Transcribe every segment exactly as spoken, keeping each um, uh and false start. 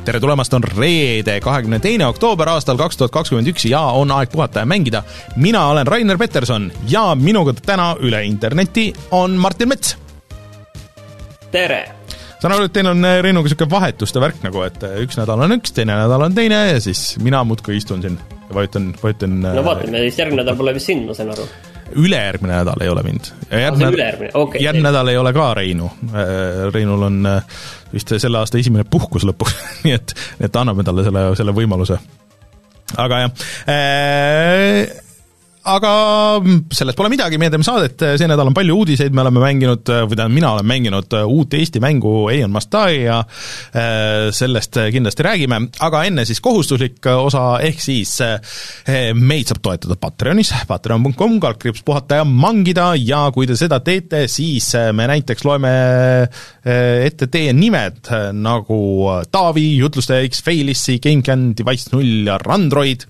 tere tulemast, on reede, kahekümne teine oktoober aastal kaks tuhat kakskümmend üks ja on aeg puhata ja mängida. Mina olen Rainer Peterson ja minuga täna üle interneti on Martin Mets. Tere! Saan aru, et teil on Reinuga selline vahetuste värk nagu, et üks nädal on üks, teine nädal on teine ja siis mina muudkui istun siin ja vajutan, vajutan no vaatame, siis järgmine nädal pole vist sind, ma saan aru. Ülejärgmine nädal ei ole mind. Järgmine, ülejärgmine, okei. Okay, järgmine nädal ei ole ka Reinu. Reinul on vist selle aasta esimene puhkus lõpuks, nii et, et anname talle selle, selle võimaluse. Aga jah, äh, aga sellest pole midagi, meie teeme saadet, see nädal on palju uudiseid, me oleme mänginud, või tähendab, mina olen mänginud uut Eesti mängu Aeon Mastai ja sellest kindlasti räägime, aga enne siis kohustuslik osa, ehk siis meid saab toetada Patreonis, patreon punkt com, kalkriips puhata ja mangida ja kui te seda teete, siis me näiteks loeme ette teie nimed nagu Taavi, Jutlustaja X, Failissi, GameCAN, Device null ja Randroid,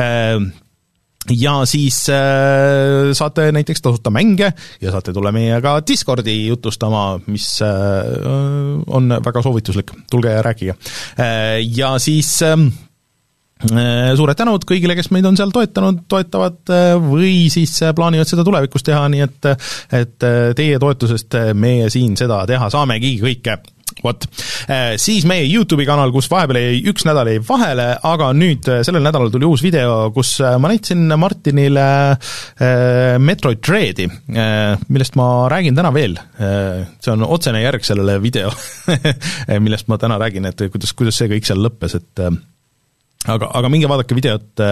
ja siis äh, saate näiteks tasuta mänge ja saate tulla meiega Discordi jutustama, mis äh, on väga soovituslik, tulge ja rääkige. Äh, ja siis äh, suured tänud kõigile, kes meid on seal toetanud, toetavad äh, või siis plaanivad seda tulevikus teha, nii et, et teie toetusest meie siin seda teha saamegi kõike. Vot. Siis meie YouTube'i kanal, kus vahepeal ei, üks nädal ei vahele, aga nüüd sellel nädalal tuli uus video, kus ma näitasin Martinile Metroid Dreadi, millest ma räägin täna veel. See on otsene järg sellele video, millest ma täna räägin, et kuidas, kuidas see kõik seal lõppes, et aga, aga minge vaadake videot.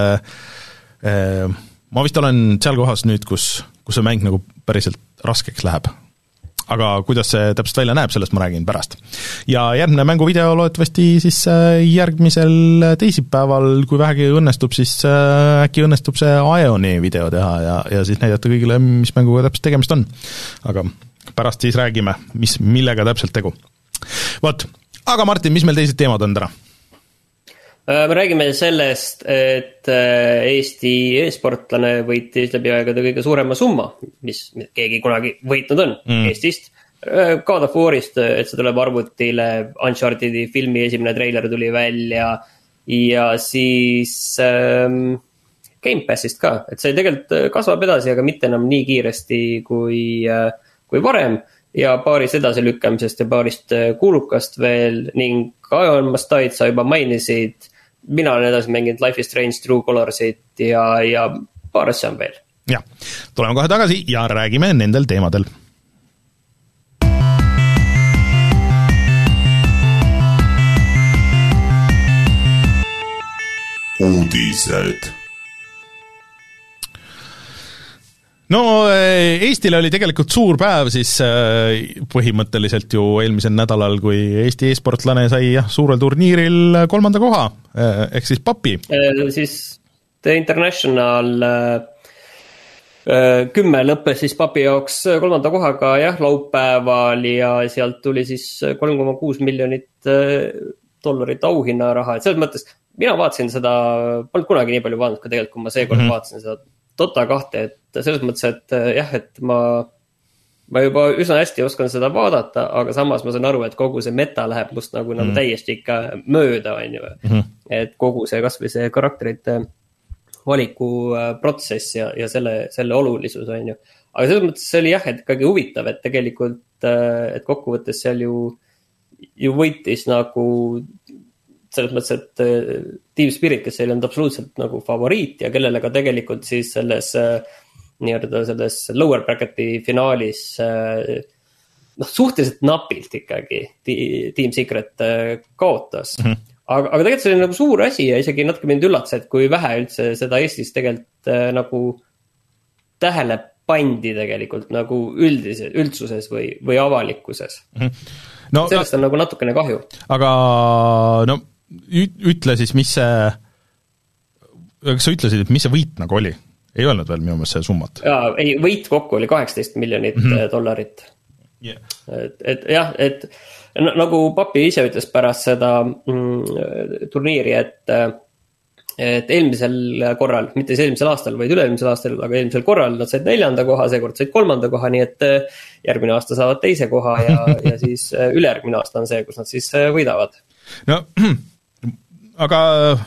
Ma vist olen seal kohas nüüd, kus, kus see mäng nagu päriselt raskeks läheb. Aga kuidas see täpselt välja näeb, sellest ma räägin pärast. Ja järgmine mänguvideo loetavasti siis järgmisel teisipäeval, kui vähegi õnnestub, siis äkki õnnestub see Aeoni video teha ja, ja siis näidata kõigile, mis mänguga täpselt tegemist on. Aga pärast siis räägime, mis, millega täpselt tegu. Vot, aga Martin, mis meil teised teemad on täna? Me räägime sellest, et Eesti e-sportlane võitis läbi aegade kõige suurema summa, mis keegi kunagi võitnud on mm. Eestist. God of War'ist, et see tuleb arvutile, Unchartedi filmi esimene treiler tuli välja ja siis ähm, Game Passist ka, et see tegelikult kasvab edasi, aga mitte enam nii kiiresti kui, äh, kui varem ja paarist edasi lükkamisest ja paarist kuulukast veel ning Aeon Mastait sa juba mainisid. Mina olen edasi mänginud Life is Strange, True Colorsit ja, ja paar asja on veel. Ja, tuleme kohe tagasi ja räägime nendel teemadel. Uudised. No Eestile oli tegelikult suur päev siis põhimõtteliselt ju eelmisel nädalal, kui Eesti e-sportlane sai jah, suurel turniiril kolmanda koha, ehk siis papi. Siis The International kümme lõppes siis papi jaoks kolmanda kohaga jah, laupäeval ja sealt tuli siis kolm koma kuus miljonit dollarit auhinna raha. Et selles mõttes, mina vaatasin seda, polnud kunagi nii palju vaadanud, kui tegelikult, kui ma seekord mm-hmm. vaatasin seda Dota kahte, et selles mõttes, et jah, et ma, ma juba üsna hästi oskan seda vaadata, aga samas ma saan aru, et kogu see meta läheb must nagu, nagu täiesti ikka mööda, on ju. Mm-hmm. Et kogu see, kas või see karakterite valiku protsess ja, ja selle, selle olulisus, on ju. Aga selles mõttes see oli jah, et ikkagi huvitav, et tegelikult, et kokkuvõttes seal ju, ju võitis nagu selles mõttes, et Team Spirit, kes ei olnud absoluutselt nagu favoriit ja kellele ka tegelikult siis selles nii-öelda selles lower bracketi finaalis noh, suhteliselt napilt ikkagi Team Secret kaotas. Mm-hmm. Aga, aga tegelikult see oli nagu suur asi ja isegi natuke mind üllatas, et kui vähe üldse seda Eestis tegelikult nagu tähele pandi tegelikult nagu üldises, üldsuses või, või avalikkuses. Mm-hmm. No, sellest on nagu natukene kahju. Aga no ütle siis, mis see, kas sa ütlesid, et mis see võit nagu oli? Ei öelnud veel minu meelest see summat. Jaa, ei, võit kokku oli kaheksateist miljonit mm-hmm. dollarit. Yeah. Et, et jah, et nagu papi ise ütles pärast seda mm, turniiri, et, et eelmisel korral, mitte siis eelmisel aastal, vaid üle-eelmisel aastal, aga eelmisel korral nad said neljanda koha, seekord said kolmanda koha, nii et järgmine aasta saavad teise koha ja, ja siis ülejärgmine aasta on see, kus nad siis võidavad. No aga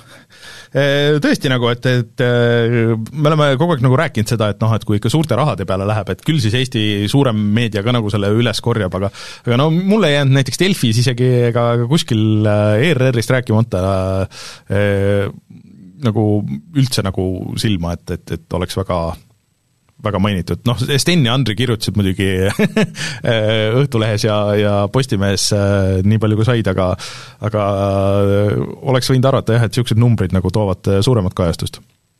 tõesti nagu, et, et me oleme kogu aeg nagu rääkinud seda, et noh, et kui ikka suurte rahade peale läheb, et küll siis Eesti suurem meedia ka nagu selle üles korjab, aga aga no mulle ei jäänud näiteks Delfis isegi ega kuskil E R R-ist rääkimata eh, nagu üldse nagu silma, et, et, et oleks väga väga mainitud, noh, Sten ja Andri kirjutasid muidugi Õhtulehes ja, ja Postimehes nii palju kui said, aga aga oleks võinud arvata jah, et niisugused numbrid nagu toovad suuremat kajastust.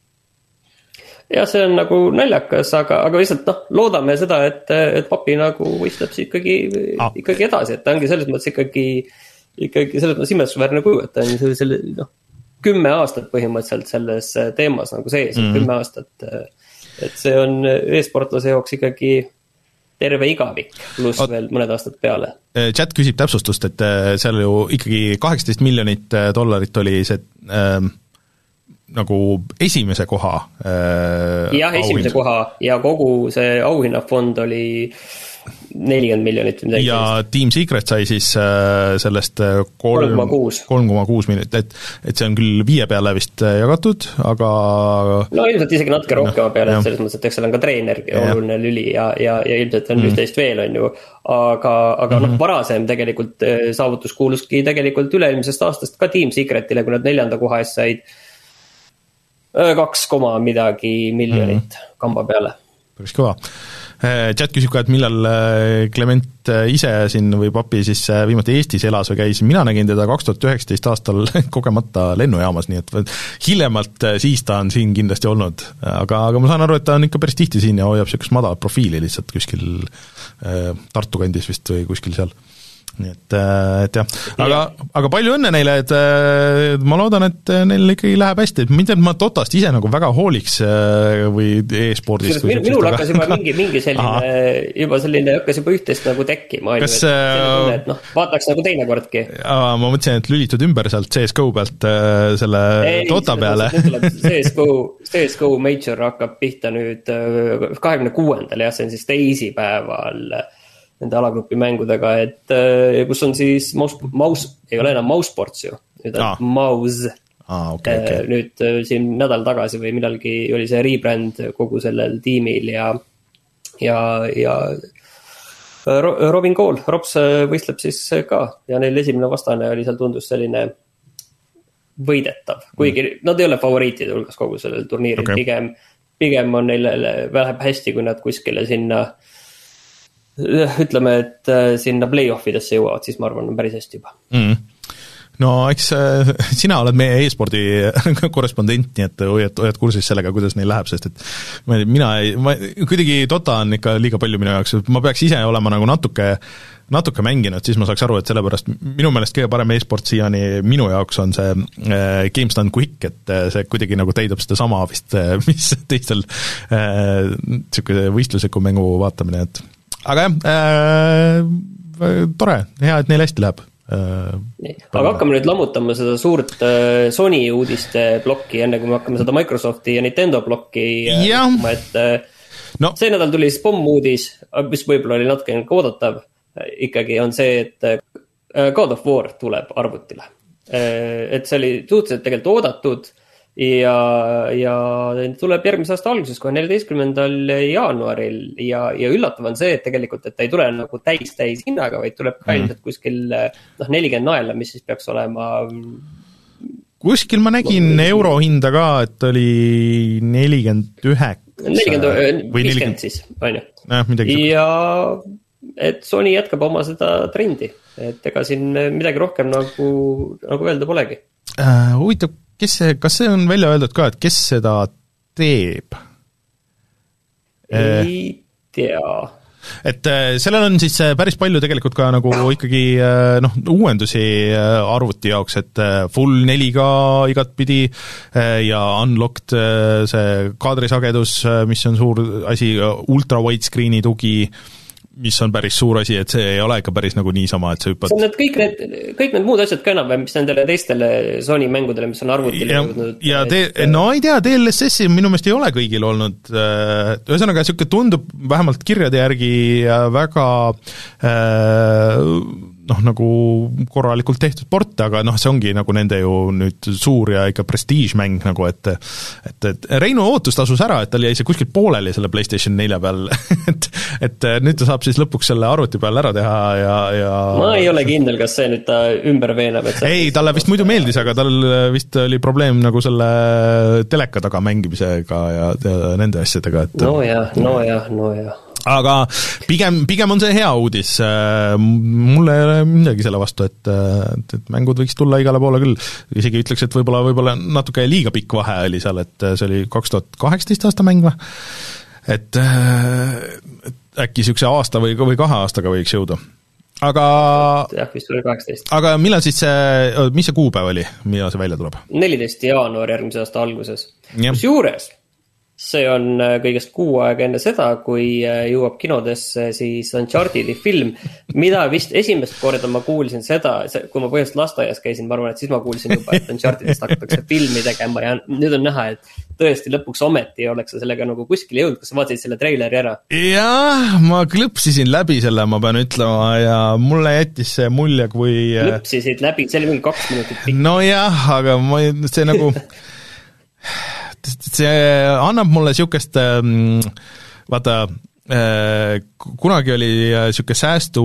jah, see on nagu naljakas, aga, aga lihtsalt noh, loodame seda, et, et papi nagu võistleb siis ikkagi, ah. ikkagi edasi, et ta ongi selles mõttes ikkagi, ikkagi selles mõttes imestusväärne kuju, et ta on selle, noh, kümme aastat põhimõtteliselt selles teemas nagu sees, mm. kümme aastat et see on e-sportlase jaoks ikkagi terve igavik, pluss veel mõned aastad peale. Chat küsib täpsustust, et seal ju ikkagi kaheksateist miljonit dollarit oli see äh, nagu esimese koha äh, jah, esimese auhind. Koha ja kogu see auhinnafond oli nelikümmend miljonit või midagi. Ja Team Secret sai siis äh, sellest kolm koma kuus miljonit, et, et see on küll viie peale vist jagatud, aga no ilmselt isegi natuke rohkema peale, et selles mõttes, et eks seal on ka treener oluline lüli ja, ja, ja ilmselt on mm. üht-teist veel, on ju, aga, aga mm-hmm. noh, varasem tegelikult saavutus kuuluski tegelikult üle-eelmisest aastast ka Team Secretile, kui nad neljanda koha eest said kaks koma midagi miljonit mm. kamba peale. Päris kõva. Chat küsib ka, et millal Clement ise siin või papi siis viimati Eestis elas või käis, mina nägin teda kaks tuhat üheksateist aastal kogemata lennujaamas, nii et hiljemalt siis ta on siin kindlasti olnud, aga, aga ma saan aru, et ta on ikka päris tihti siin ja hoiab niisugust madalat profiili lihtsalt kuskil Tartu kandis vist või kuskil seal. Nii et, et jah, aga, aga palju õnne neile, et ma loodan, et neil ikkagi läheb hästi, et mitte, et ma Dotast ise nagu väga hooliks või e-spordist. Minul, minul hakkas juba mingi, mingi selline, juba selline hakkas juba üht-teist nagu tekkima. Kas selline, et noh, vaataks nagu teinekordki. Ma mõtlesin, et lülitud ümber sealt C S G O pealt selle ei, Dota peale. C S G O, C S G O Major hakkab pihta nüüd kahekümne kuuendal, jah, see on siis teisipäeval nende alagrupi mängudega, et kus on siis Mouse, Mouse ei ole enam Mousesports ju, nüüd on ah. Mouse. Ah, okay, okay. Nüüd siin nädal tagasi või millalgi oli see rebrand kogu sellel tiimil ja, ja, ja Robin Cole, Robs võistleb siis ka ja neil esimene vastane oli seal tundus selline võidetav, kuigi mm. nad ei ole favoriitide hulgas kogu sellel turniiril, okay. pigem, pigem on neil läheb hästi, kui nad kuskile sinna ütleme, et sinna play-offidesse jõuavad, siis ma arvan, on päris hästi juba. Mm. No eks äh, sina oled meie e-spordi korrespondent, nii et hoiad, hoiad kursis sellega, kuidas neil läheb, sest et mina ei, ma, kuidagi Dota on ikka liiga palju minu jaoks, ma peaks ise olema nagu natuke, natuke mänginud, siis ma saaks aru, et sellepärast minu meelest kõige parem e-sport siiani minu jaoks on see äh, GameStand Quick, et äh, see kuidagi nagu täidab seda sama vist, äh, mis teistel äh, niisugune võistlusliku mängu vaatamine, et aga jah, äh, tore, hea, et neil hästi läheb. Äh, Nii, aga hakkame nüüd lammutama seda suurt äh, Sony uudiste plokki, enne kui me hakkame seda Microsofti ja Nintendo plokki äh, et äh, no. see nädal tuli siis pommuudis, mis võib-olla oli natuke oodatav, ikkagi on see, et äh, God of War tuleb arvutile. Äh, et see oli suhteliselt tegelikult oodatud ja, ja tuleb järgmise aasta alguses, kohe neljateistkümnendal jaanuaril ja, ja üllatav on see, et tegelikult, et ta ei tule nagu täis-täis hinnaga, vaid tuleb ka ilmselt mm. kuskil noh, nelikümmend naela, mis siis peaks olema kuskil ma nägin no, euro hinda ka, et oli nelikümmend üheksa nelikümmend, viiskümmend siis, on ju. Ja et Sony jätkab oma seda trendi, et ega siin midagi rohkem nagu, nagu öelda polegi. Uh, huvitav, kes see, kas see on välja öeldud ka, et kes seda teeb? Ei tea. Et sellel on siis päris palju tegelikult ka nagu ikkagi noh, uuendusi arvuti jaoks, et full neli K igatpidi ja unlocked see kaadrisagedus, mis on suur asi, ultra widescreeni tugi, mis on päris suur asi, et see ei ole ikka päris nagu niisama, et sa hüppad... See on need kõik, need, kõik need muud asjad ka enam, mis nendele teistele Sony mängudele, mis on arvutile jõudnud. Ja te, no ei tea, D L S S-i minu meelest ei ole kõigil olnud, ühesõnaga niisugune tundub vähemalt kirjade järgi väga äh, noh, nagu korralikult tehtud port, aga noh, see ongi nagu nende ju nüüd suur ja ikka prestiižmäng nagu, et et, et Reinu ootus tasus ära, et tal jäi see kuskil pooleli selle PlayStation nelja peal et, et nüüd ta saab siis lõpuks selle arvuti peal ära teha ja, ja ma ei ole kindel, kas see nüüd ta ümber veenab, et ei, talle vist muidu meeldis, aga tal vist oli probleem nagu selle teleka taga mängimisega ja, ja nende asjadega, et no jah, no jah, no jah aga pigem, pigem on see hea uudis, mulle ei ole midagi selle vastu, et, et, et mängud võiks tulla igale poole küll, isegi ütleks, et võib-olla, võib-olla natuke liiga pikk vahe oli seal, et see oli kaks tuhat kaheksateist aasta mäng või, et, et äkki niisuguse aasta või, või kahe aastaga võiks jõuda. Aga, jah, vist oli kaheksateist. Aga millal siis see, mis see kuupäev oli, millal see välja tuleb? neliteist jaanuar järgmise aasta alguses. Kus juures? See on kõigest kuu aega enne seda, kui jõuab kinodesse siis Uncharted'i film, mida vist esimest korda ma kuulsin seda, kui ma põhjast lasteaias käisin, ma arvan, et siis ma kuulsin juba, et Uncharted'ist hakatakse filmi tegema ja nüüd on näha, et tõesti lõpuks ometi oleks sa sellega nagu kuskil jõudnud, kas sa vaatasid selle treileri ära? Jah, ma klõpsisin läbi selle, ma pean ütlema, ja mulle jättis see mulje, kui klõpsisid läbi, see oli mingi kaks minutit pikk. No jah, aga ma, see nagu see annab mulle niisugust, vaata, kunagi oli niisugune säästu,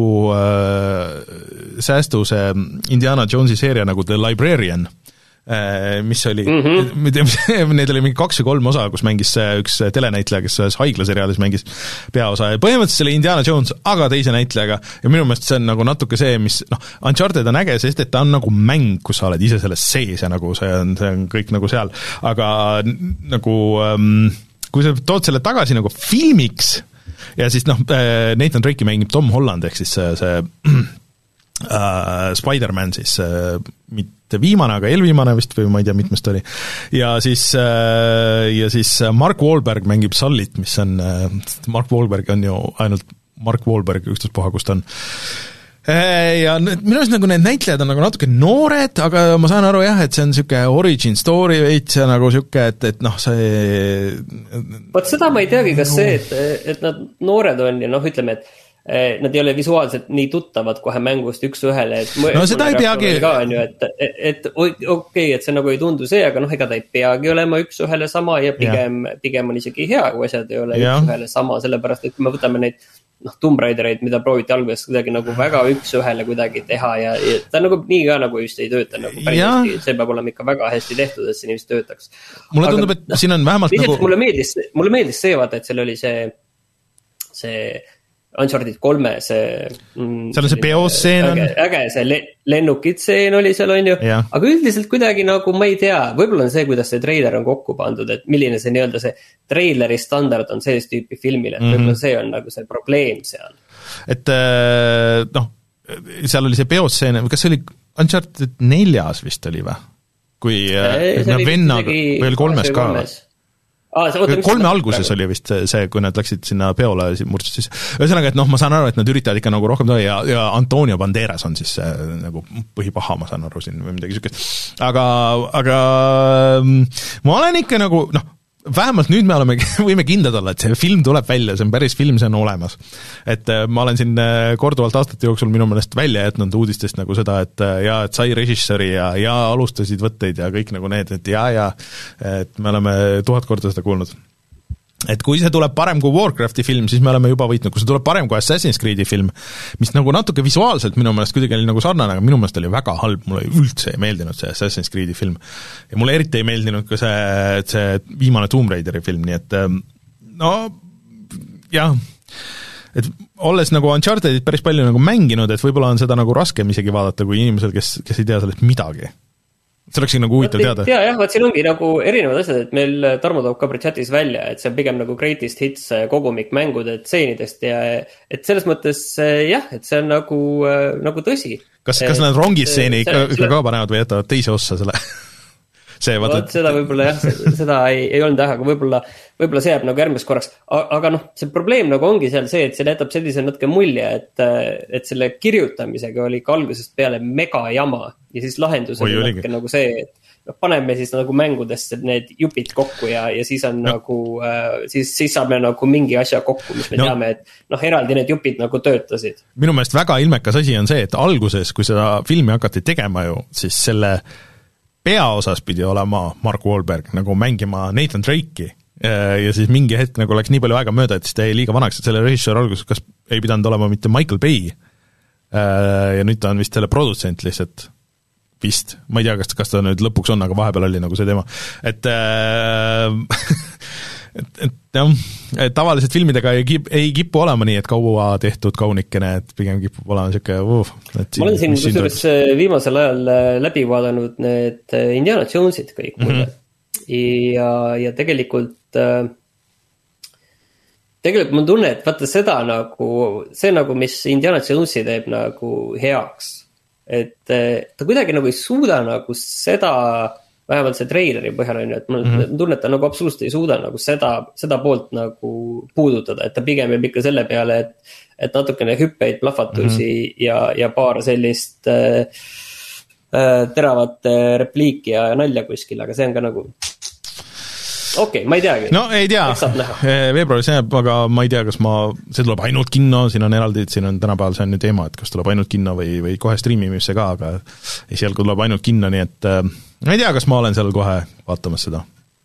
säästu see Indiana Jonesi seeria nagu The Librarian, mis oli mm-hmm. need oli mingi kaks ja kolm osa, kus mängis üks telenäitleja, kes ühes haiglaseriaalis mängis peaosa ja põhimõtteliselt selle Indiana Jones, aga teise näitlejaga ja minu meelest see on nagu natuke see, mis noh, Uncharted on äge, sest et ta on nagu mäng, kus sa oled ise selles sees ja nagu see on, see on kõik nagu seal, aga nagu kui sa tood selle tagasi nagu filmiks ja siis noh, Nathan Drake mängib Tom Holland, ehk siis see, see Uh, Spider-Man siis uh, mitte viimane, aga eelviimane vist või ma ei tea, mitmes ta oli ja siis, uh, ja siis Mark Wahlberg mängib Sullit, mis on uh, Mark Wahlberg on ju ainult Mark Wahlberg, ükstaspuha, kus ta on ja minu arust nagu need näitlejad on nagu natuke noored, aga ma saan aru jah, et see on niisugune origin story veits ja nagu niisugune, et, et noh, see vot seda ma ei teagi, kas see, et, et nad noored on ja noh, ütleme, et nad ei ole visuaalselt nii tuttavad kohe mängust üks ühele, et no seda ei peagi ka on ju, et, et okei, okay, et see nagu ei tundu see, aga noh, ega ta ei peagi olema üks ühele sama ja pigem, ja. pigem on isegi hea, kui asjad ei ole ja. üks ühele sama, sellepärast, et kui me võtame neid noh, Tomb Raidereid, mida prooviti alguses kuidagi nagu väga üks ühele kuidagi teha ja, ja ta nagu nii ka nagu just ei tööta nagu päris hästi, see peab olema ikka väga hästi tehtud, et see nii vist töötaks. Mulle tundub, et no, siin on vähemalt nagu mulle meeldis, mulle meeldis see, vaata, et seal oli see see Uncharted kolme see mm, seal on see peostseen on äge, äge see le, lennukitseen oli seal on ju ja. Aga üldiselt kuidagi nagu ma ei tea, võib-olla on see, kuidas see treiler on kokku pandud, et milline see nii-öelda see treileri standard on sellist tüüpi filmile, et mm-hmm. võib-olla see on nagu see probleem seal, et noh, seal oli see peostseen, kas see oli Uncharted neljas vist oli või? Kui no, vennaga või oli kolmes ka Ah, see, oota, kolme alguses oli vist see, kui nad läksid sinna peole murtsid siis, ühesõnaga, et noh, ma saan aru, et nad üritavad ikka nagu rohkem ja, ja Antonio Banderas on siis see, nagu põhipaha, ma saan aru siin või midagi niisugust, aga, aga ma olen ikka nagu, noh, vähemalt nüüd me oleme, võime kindlad olla, et see film tuleb välja, see on päris film, see on olemas. Et ma olen siin korduvalt aastate jooksul minu meelest välja jätnud uudistest nagu seda, et ja, et sai režissööri ja, ja alustasid võtteid ja kõik nagu need, et ja, ja et me oleme tuhat korda seda kuulnud. Et kui see tuleb parem kui Warcrafti film, siis me oleme juba võitnud, kui see tuleb parem kui Assassin's Creed'i film, mis nagu natuke visuaalselt minu meelest kuidagi oli nagu sarnane, aga minu meelest oli väga halb, mulle üldse ei meeldinud see Assassin's Creed'i film. Ja mulle eriti ei meeldinud ka see, see viimane Tomb Raideri film, nii et no jah, et olles nagu Unchartedit päris palju nagu mänginud, et võib-olla on seda nagu raskem isegi vaadata kui inimesel, kes, kes ei tea sellest midagi. See oleks nagu huvitav teada. Ja, jah, vaat siin ongi nagu erinevad asjad, et meil Tarmo toob ka chatis välja, et see on pigem nagu greatest hits kogumik mängude tseenidest ja et selles mõttes jah, et see on nagu, nagu tõsi. Kas, kas nad rongistseeni ikka, ikka ka panevad või jätavad teise ossa selle? see, vaata, et... seda võib-olla jah, seda ei, ei olnud jah, aga võib-olla, võib-olla see jääb nagu järgmist korraks. Aga noh, see probleem nagu ongi seal see, et see jätab sellise natuke mulje, et, et selle kirjutamisega oli ka algusest peale mega jama ja siis lahendus oli natuke nagu see, et noh, paneme siis nagu mängudesse need jupid kokku ja, ja siis on no. nagu, siis, siis saame nagu mingi asja kokku, mis me no. teame, et noh, eraldi need jupid nagu töötasid. Minu meelest väga ilmekas asi on see, et alguses, kui seda filmi hakati tegema ju, siis selle peaosas pidi olema Mark Wahlberg nagu mängima Nathan Drake'i ja siis mingi hetk nagu läks nii palju aega mööda, et siis ta jäi liiga vanaks, et selle režissöör alguses kas ei pidanud olema mitte Michael Bay ja nüüd ta on vist selle produtsent lihtsalt vist, ma ei tea, kas, kas ta nüüd lõpuks on, aga vahepeal oli nagu see teema, et äh, et, et jah, tavaliselt filmidega ei, kip, ei kipu olema nii, et kaua tehtud kaunikene, et pigem kipub olema niisugune uh, ma olen siin kusjuures viimasel ajal läbi vaadanud need Indiana Jonesid kõik mulle mm-hmm. ja, ja tegelikult äh, tegelikult mul tunne, et vaata seda nagu, see nagu, mis Indiana Jonesi teeb nagu heaks, et ta kuidagi nagu ei suuda nagu seda, vähemalt see treileri põhjal on ju, et mul mm-hmm. tunne, et ta nagu absoluutselt ei suuda nagu seda, seda poolt nagu puudutada, et ta pigem jääb ikka selle peale, et, et natukene hüppeid, plahvatusi mm-hmm. ja, ja paar sellist äh, äh, teravat repliiki ja nalja kuskil, aga see on ka nagu okei okay,, ma ei teagi. No ei tea, veebruaris jääb, aga ma ei tea, kas ma, see tuleb ainult kinno, siin on eraldi, siin on tänapäeval see on ju teema, et kas tuleb ainult kinno või, või kohe streamimisse ka, aga esialgu tuleb ainult kinno, nii et äh, ma ei tea, kas ma olen seal kohe vaatamas seda.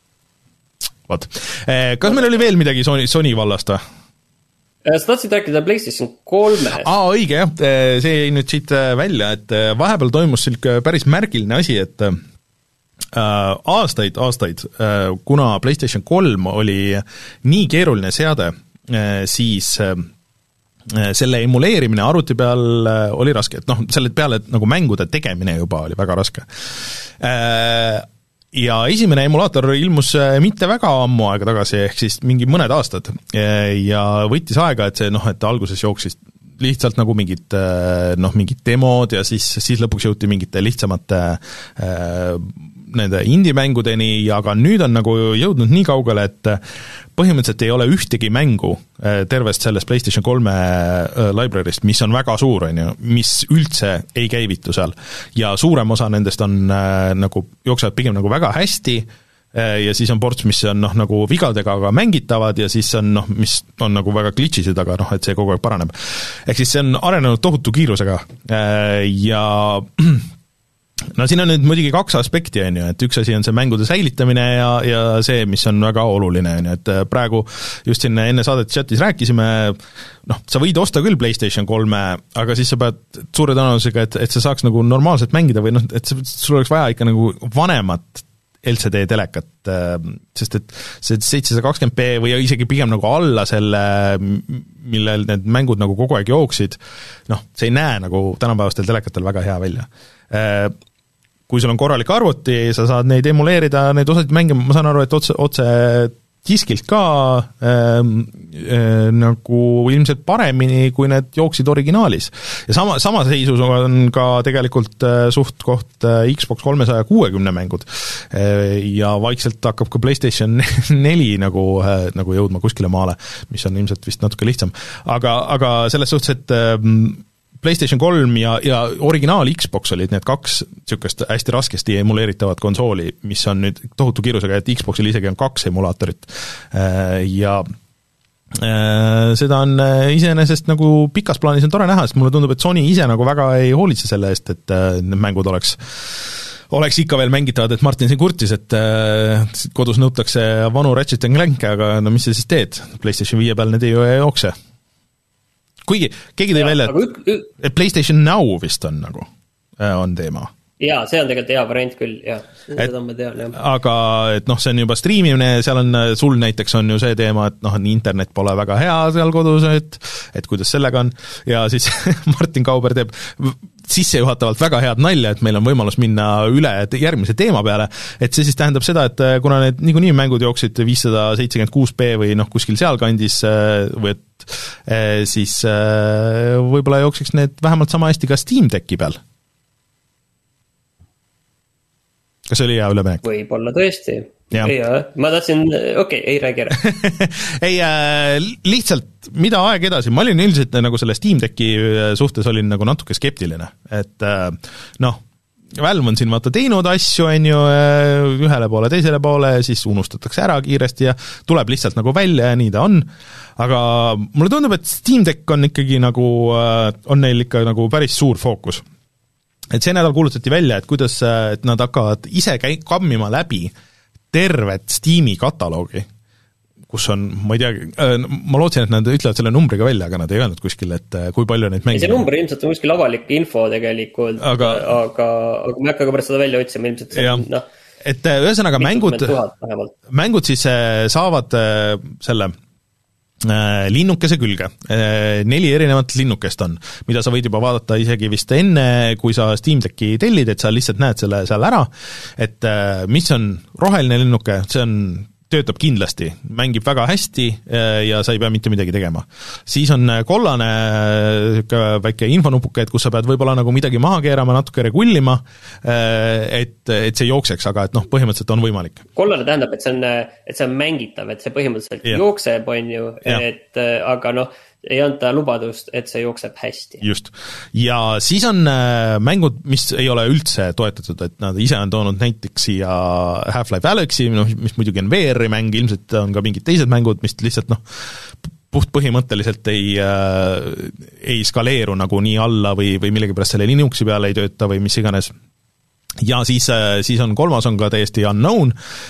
Vaat. Kas meil oli veel midagi Sony, Sony vallast või? Sa tahtsid rääkida PlayStation kolme. Aa, õige jah, see jäi nüüd siit välja, et vahepeal toimus silke päris märgiline asi, et Äh, aastaid, aastaid, äh, kuna PlayStation kolm oli nii keeruline seade, äh, siis äh, selle emuleerimine arvuti peal äh, oli raske, et noh, selle peale nagu mängude tegemine juba oli väga raske. Äh, ja esimene emulaator ilmus äh, mitte väga ammu aega tagasi, ehk siis mingi mõned aastad äh, ja võttis aega, et see noh, et alguses jooksis lihtsalt nagu mingid, noh, mingid demod ja siis, siis lõpuks jõuti mingite lihtsamate äh, nende indie-mängudeni, aga nüüd on nagu jõudnud nii kaugele, et põhimõtteliselt ei ole ühtegi mängu tervest sellest PlayStation kolme library'st, mis on väga suur, on ju, mis üldse ei käivitu seal. Ja suurem osa nendest on nagu, jooksevad pigem nagu väga hästi ja siis on ports, mis on noh, nagu vigadega aga mängitavad ja siis on noh, mis on nagu väga glitchisid, aga noh, et see kogu aeg paraneb. Ehk siis see on arenenud tohutu kiirusega ja no siin on nüüd muidugi kaks aspekti, on ju, et üks asi on see mängude säilitamine ja, ja see, mis on väga oluline, on ju, et praegu just siin enne saadet chatis rääkisime, noh, sa võid osta küll PlayStation kolme, aga siis sa pead suure tõenäosusega, et, et sa saaks nagu normaalselt mängida või noh, et sul oleks vaja ikka nagu vanemat L C D telekat, sest et see seitsesada kakskümmend p või isegi pigem nagu alla selle, millel need mängud nagu kogu aeg jooksid, noh, see ei näe nagu tänapäevastel telekatel väga hea välja. Kui sul on korralik arvuti, sa saad neid emuleerida, neid osasid mänge, ma saan aru, et otse, otse diskilt ka äh, äh, nagu ilmselt paremini, kui need jooksid originaalis. Ja sama, sama seisus on ka tegelikult äh, suht koht äh, Xbox kolmesaja kuuekümne mängud äh, ja vaikselt hakkab ka PlayStation neli nagu, äh, nagu jõudma kuskile maale, mis on ilmselt vist natuke lihtsam. Aga, aga selles suhtes, et äh, PlayStation kolm ja, ja originaal Xbox olid need kaks niisugust hästi raskesti emuleeritavat konsooli, mis on nüüd tohutu kiirusega, et Xboxil isegi on kaks emulaatorit ja seda on iseenesest nagu pikas plaanis on tore näha, sest mulle tundub, et Sony ise nagu väga ei hoolitse selle eest, et need mängud oleks oleks ikka veel mängitavad, et Martin siin kurtis, et kodus nõutakse vanu Ratchet and Clank'e, aga no mis sa siis teed? PlayStation viie peal need ei jookse. Kuigi, keegi tõi välja, et, et PlayStation Now vist on nagu, on teema. Jaa, see on tegelikult hea variant küll, jah, seda ma tean, jah. Aga, et noh, see on juba streamimine, seal on, sul näiteks on ju see teema, et noh, internet pole väga hea seal kodus, et, et kuidas sellega on, ja siis Martin Kauber teeb sissejuhatavalt väga head nalja, et meil on võimalus minna üle järgmise teema peale, et see siis tähendab seda, et kuna need niikuinii mängud jooksid viissada seitsekümmend kuus p või noh, kuskil sealkandis, või et siis võib-olla jooksiks need vähemalt sama hästi ka Steam Decki peal. kas see oli hea üleminek? Võib-olla tõesti. Ja. Ei, ma tahtsin, okei, okay, ei räägi ära. ei, äh, lihtsalt, mida aeg edasi, ma olin üldiselt nagu selle Steam Decki suhtes olin nagu natuke skeptiline, et äh, noh, Valve on siin vaata teinud asju, on ju, ühele poole, teisele poole, siis unustatakse ära kiiresti ja tuleb lihtsalt nagu välja ja nii ta on, aga mulle tundub, et Steam Deck on ikkagi nagu, on neil ikka nagu päris suur fookus. Et see nädal kuulutati välja, et kuidas, et nad hakkavad ise käi-, kammima läbi tervet Steam'i kataloogi, kus on, ma ei tea, ma lootsin, et nad ütlevad selle numbriga välja, aga nad ei öelnud kuskil, et kui palju neid mänge. See number ilmselt on kuskil avalik info tegelikult, aga, aga, aga ma ei hakka ka pärast seda välja otsima, ilmselt see on, noh, et ühesõnaga mängud, mängud siis saavad selle linnukese külge. Neli erinevat linnukest on, mida sa võid juba vaadata isegi vist enne, kui sa Steam Decki tellid, et sa lihtsalt näed selle seal ära, et mis on roheline linnuke, see on töötab kindlasti, mängib väga hästi ja sa ei pea mitte midagi tegema. Siis on kollane väike infonupuke, et kus sa pead võib-olla nagu midagi maha keerama, natuke regullima, et, et see jookseks, aga et noh, põhimõtteliselt on võimalik. Kollane tähendab, et see on, et see on mängitav, et see põhimõtteliselt yeah. jookseb, on ju, et aga noh, ei anta lubadust, et see jookseb hästi. Just. Ja siis on mängud, mis ei ole üldse toetatud, et nad ise on toonud näiteks siia Half-Life Alyxi, mis muidugi on V R-i mäng, ilmselt on ka mingid teised mängud, mis lihtsalt noh, puht põhimõtteliselt ei, äh, ei skaleeru nagu nii alla või, või millegi pärast selle Linuxi peale ei tööta või mis iganes. Ja siis, siis on kolmas on ka täiesti unknown,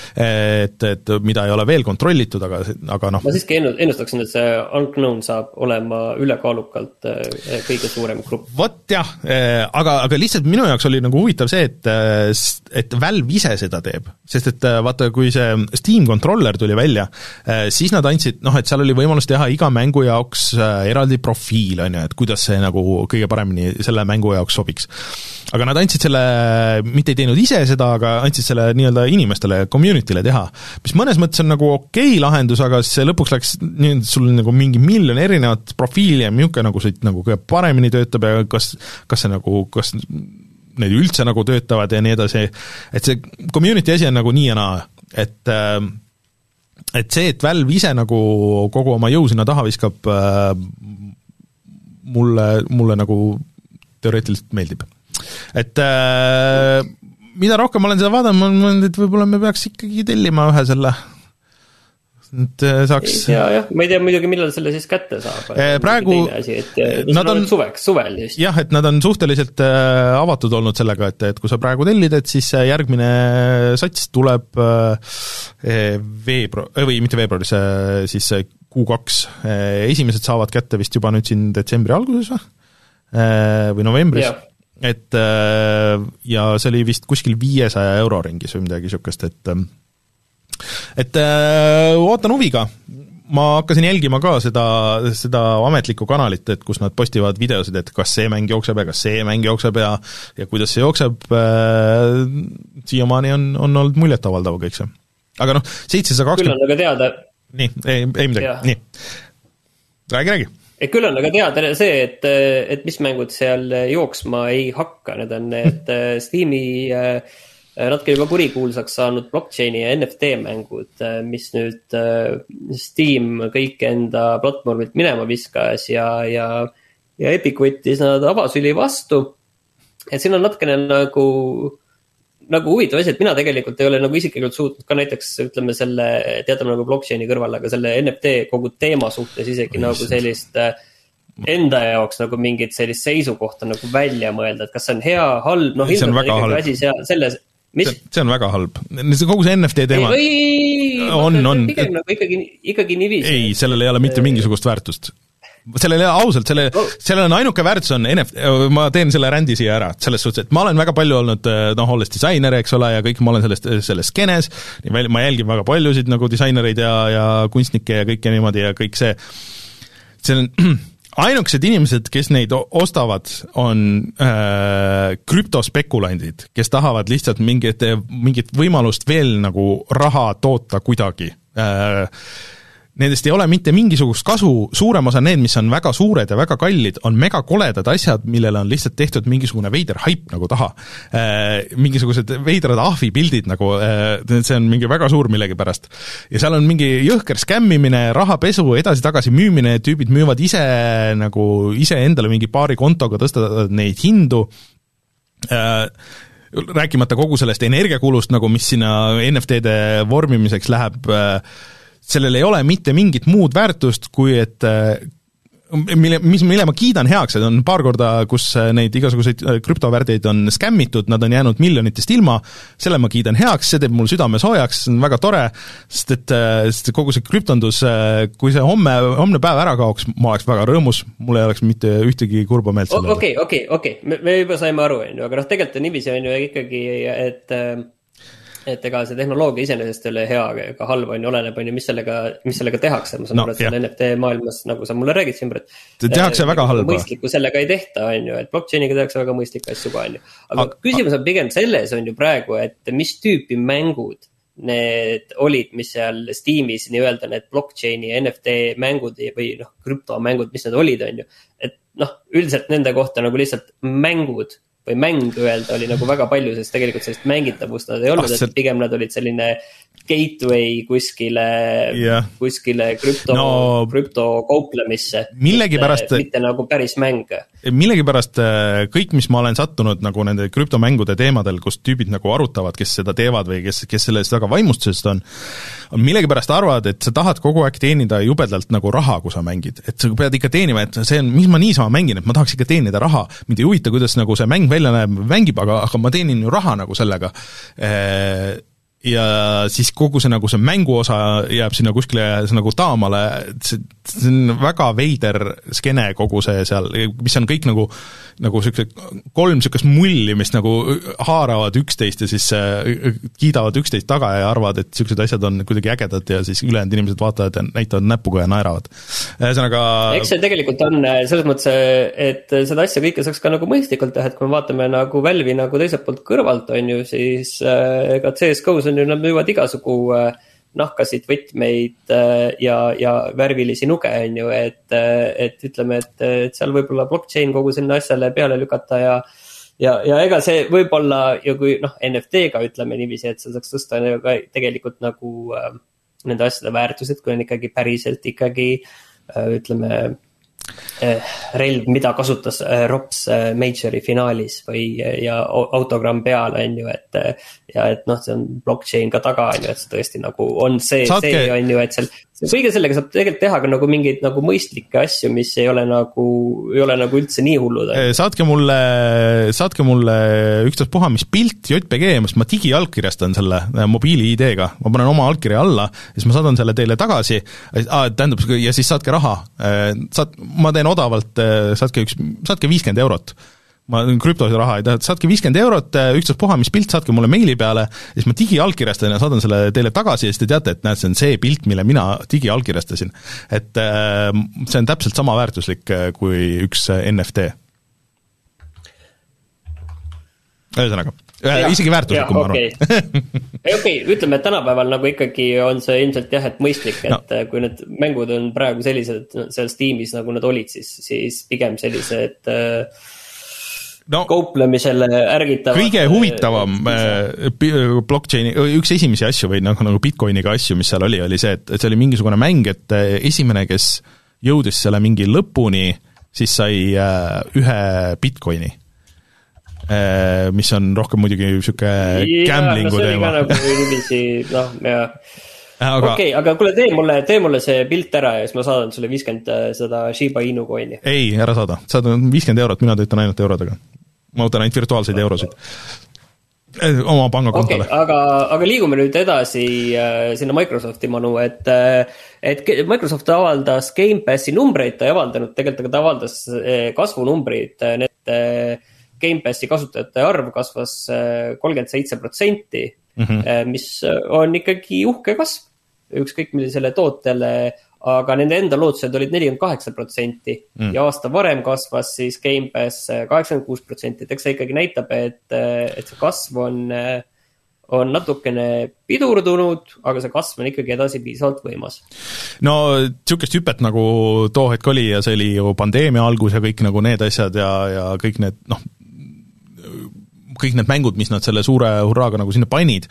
et, et mida ei ole veel kontrollitud, aga, aga noh. Ma siiski ennustaksin, et see unknown saab olema ülekaalukalt kõige suurem grupp. Vot jah, aga, aga lihtsalt minu jaoks oli nagu huvitav see, et, et Valve ise seda teeb, sest et vaata, kui see Steam Controller tuli välja, siis nad andsid, noh, et seal oli võimalus teha iga mängu jaoks eraldi profiil, on ju, et kuidas see nagu kõige paremini selle mängu jaoks sobiks. Aga nad andsid selle mitte ei teinud ise seda, aga andsid selle nii-öelda inimestele, community'le teha, mis mõnes mõttes on nagu okei lahendus, aga see lõpuks läks nii, sul nagu mingi miljon erinevat profiili ja milline nagu see nagu kõige paremini töötab ja kas, kas see nagu, kas need üldse nagu töötavad ja nii edasi, et see community asi on nagu nii ja naa, et et see, et Valve ise nagu kogu oma jõu sinna taha viskab, mulle, mulle nagu teoreetiliselt meeldib. Et äh, mida rohkem olen seda vaadanud, ma mõtlen, et võib-olla me peaks ikkagi tellima ühe selle, et saaks... Ja, jah, ma ei tea muidugi, millal selle siis kätte saab. Praegu... Asi, et nad on suveks, suvel just. Jah, et nad on suhteliselt äh, avatud olnud sellega, et, et kui sa praegu tellid, et siis järgmine sats tuleb äh, veebru... või mitte veebruaris, äh, siis Q kaks. Äh, esimesed saavad kätte vist juba nüüd siin detsembri alguses või, äh, või novembris. Yeah. Et ja see oli vist kuskil viiesaja euro ringis või midagi niisugust, et et ootan huviga. Ma hakkasin jälgima ka seda, seda ametlikku kanalit, et kus nad postivad videosid, et kas see mäng jookseb ja kas see mäng jookseb ja, ja kuidas see jookseb. Siiamaani on, on olnud muljetavaldav kõik see. Aga noh, seitsesada kakskümmend... Küll on aga teada... Nii, ei, ei midagi, ja. Nii. Räägi, räägi. Et küll on aga teada see, et, et mis mängud seal jooksma ei hakka, need on need Steam'i natuke juba kurikuulsaks saanud blockchaini ja N F T mängud, mis nüüd Steam kõik enda platvormilt minema viskas ja, ja, ja Epic võttis nad avasüli vastu. Et siin on natukene nagu, nagu huvitav asi, et mina tegelikult ei ole nagu isiklikult suutnud ka näiteks, ütleme selle, teatame nagu blockchaini kõrval, aga selle N F T kogu teema suhtes isegi Või nagu sellist enda jaoks nagu mingit sellist seisukohta nagu välja mõelda, et kas see on hea, halb, noh ilmselt on ikkagi asi selles, mis? See, see on väga halb. Kogu see N F T teema ei, ei, on, on. Pigem nagu ikkagi, ikkagi nii viis. Ei, sellel ei ole mitte mingisugust väärtust. Sellele ausalt, selle, sellele on ainuke väärtus on N F T, ma teen selle rändi siia ära, selles suhtes, et ma olen väga palju olnud, noh, olles disainer, eks ole, ja kõik, ma olen sellest, selles skenes, ma jälgin väga paljusid nagu disainereid ja, ja kunstnikke ja kõike niimoodi ja kõik see, see on ainukesed inimesed, kes neid ostavad, on äh, krüptospekulandid, kes tahavad lihtsalt mingit, mingit võimalust veel nagu raha toota kuidagi. Äh, nendest ei ole mitte mingisugust kasu, suurem osa need, mis on väga suured ja väga kallid, on mega koledad asjad, millele on lihtsalt tehtud mingisugune veider hype nagu taha. Mingisugused veidrad ahvipildid nagu, see on mingi väga suur millegi pärast. Ja seal on mingi jõhker skämmimine, rahapesu, edasi-tagasi müümine, tüübid müüvad ise nagu ise endale mingi paari kontoga tõstavad neid hindu, rääkimata kogu sellest energiakulust, nagu mis sinna N F T-de vormimiseks läheb, sellel ei ole mitte mingit muud väärtust, kui et mille, mis, mille ma kiidan heaks, et on paar korda, kus neid igasuguseid krüptovärdeid on skämmitud, nad on jäänud miljonitest ilma, selle ma kiidan heaks, see teeb mul südame soojaks, see on väga tore, sest et, sest kogu see krüptondus, kui see homme, homne päev ära kaoks, ma oleks väga rõõmus, mul ei oleks mitte ühtegi kurba meelt sellele. Okei, okei, okei, me juba saime aru, aga noh, tegelikult on niiviisi on ju ikkagi, et et ega see tehnoloogia iseenesest ei ole hea, ega halb on ju, oleneb on ju, mis sellega, mis sellega tehakse, ma saan no, aru, et seal N F T maailmas, nagu sa mulle räägid siin, et tehakse väga halba. Mõistlikku sellega ei tehta, on ju, et blockchainiga tehakse väga mõistlikke asju ka, on ju. Aga a, küsimus on pigem selles on ju praegu, et mis tüüpi mängud need olid, mis seal Steamis nii-öelda need blockchaini ja N F T mängud või noh, krüptomängud, mis need olid, on ju. Et noh, üldiselt nende kohta nagu lihtsalt mängud või mäng öelda oli nagu väga palju, sest tegelikult sellist mängitavust nad ei olnud, ah, see... et pigem nad olid selline gateway kuskile yeah. kuskile krüpto, no, krüpto kauplemisse, millegipärast, mitte, mitte nagu päris mäng. Millegipärast kõik, mis ma olen sattunud nagu nende krüptomängude teemadel, kus tüübid nagu arutavad, kes seda teevad või kes, kes sellest väga vaimustusest on, on millegipärast arvad, et sa tahad kogu aeg teenida jubedalt nagu raha, kui sa mängid. Et sa pead ikka teenima, et see on, mis ma niisama mängin, et ma tahaks ikka teenida raha. Mind ei huvita, kuidas nagu see mäng välja näeb, mängib, aga, aga ma teenin ju raha nagu sellega. Ja siis kogu see nagu see mängu osa jääb sinna kuskile nagu taamale, see, see on väga veider skene kogu see seal, mis on kõik nagu nagu siuke kolm siukest mulli, mis nagu haaravad üksteist ja siis kiidavad üksteist taga ja arvavad, et siuksed asjad on kuidagi ägedad ja siis ülejäänud inimesed vaatavad ja näitavad näpuga ja naeravad. Ühesõnaga eks see tegelikult on selles mõttes, et seda asja kõike saaks ka nagu mõistlikult teha, et kui me vaatame nagu Valve'i nagu teiselt poolt kõrvalt on ju, siis ega C S G O's on ju, nad müüvad igasugu nahkasid, võtmeid ja, ja värvilisi nuge on ju, et, et ütleme, et, et seal võib-olla blockchain kogu sinna asjale peale lükata ja, ja, ja ega see võib-olla ju kui noh, N F T-ga ütleme niiviisi, et see saaks tõsta ka tegelikult nagu äh, nende asjade väärtused, kui on ikkagi päriselt ikkagi äh, ütleme äh, relv, mida kasutas äh, Rops äh, Majori finaalis või ja autogramm peal on ju, et ja et noh, see on blockchain ka taga on ju, et see tõesti nagu on see, Saatke... see on ju, et seal kõige sellega saab tegelikult teha ka nagu mingeid nagu mõistlikke asju, mis ei ole nagu, ei ole nagu üldse nii hullud. Saatke mulle, saatke mulle ükstaspuha, mis pilt J P G, mis ma digiallkirjastan selle mobiili I D-ga, ma panen oma allkirja alla, siis ma saadan selle teile tagasi, ah, tähendab, ja siis saatke raha, saat, ma teen odavalt, saatke üks, saatke viiskümmend eurot. Ma krüptose raha ei taha, saatke viiskümmend eurot, ükstav puha, mis pilt, saatke mulle meili peale, siis ma digiallkirjastan ja saadan selle teile tagasi ja siis te teate, et näed, see on see pilt, mille mina digiallkirjastasin. Et see on täpselt sama väärtuslik kui üks N F T. Ühesõnaga, isegi väärtuslikum ma arvan. Okei, okay, ütleme, et tänapäeval nagu ikkagi on see ilmselt jah, et mõistlik, et no. Kui need mängud on praegu sellised seal Steamis, nagu nad olid, siis, siis pigem sellised no, kauplemisele ärgitavad. Kõige huvitavam blockchaini, üks esimesi asju või nagu, nagu Bitcoiniga asju, mis seal oli, oli see, et see oli mingisugune mäng, et esimene, kes jõudis selle mingi lõpuni, siis sai ühe Bitcoini. Mis on rohkem muidugi siuke gamblingu no, teema. Nagu niivisi, noh, ja aga... okei okay,, aga kuule, tee mulle, tee mulle see pilt ära ja siis ma saadan sulle viiskümmend seda Shiba Inu coin'i. Ei, ära saada. Saadan viiskümmend eurot, mina töötan ainult eurodega. Ma võtan ainult virtuaalseid eurosid. Oma pangakontole. Okay, aga, aga liigume nüüd edasi äh, sinna Microsofti manu, et, et Microsoft avaldas Game Passi numbreid, ta ei avaldanud, tegelikult ta avaldas kasvunumbreid, need äh, Game Passi kasutajate arv kasvas kolmkümmend seitse protsenti, mm-hmm. mis on ikkagi uhke kasv, ükskõik millisele tootele, aga nende enda lootused olid nelikümmend kaheksa protsenti mm. ja aasta varem kasvas siis Game Pass kaheksakümmend kuus protsenti, et eks see ikkagi näitab, et, et see kasv on, on natukene pidurdunud, aga see kasv on ikkagi edasi piisavalt võimas. No niisugust hüpet nagu too hetk oli ja see oli ju pandeemia algus ja kõik nagu need asjad ja, ja kõik need, noh, kõik need mängud, mis nad selle suure hurraaga nagu sinna panid,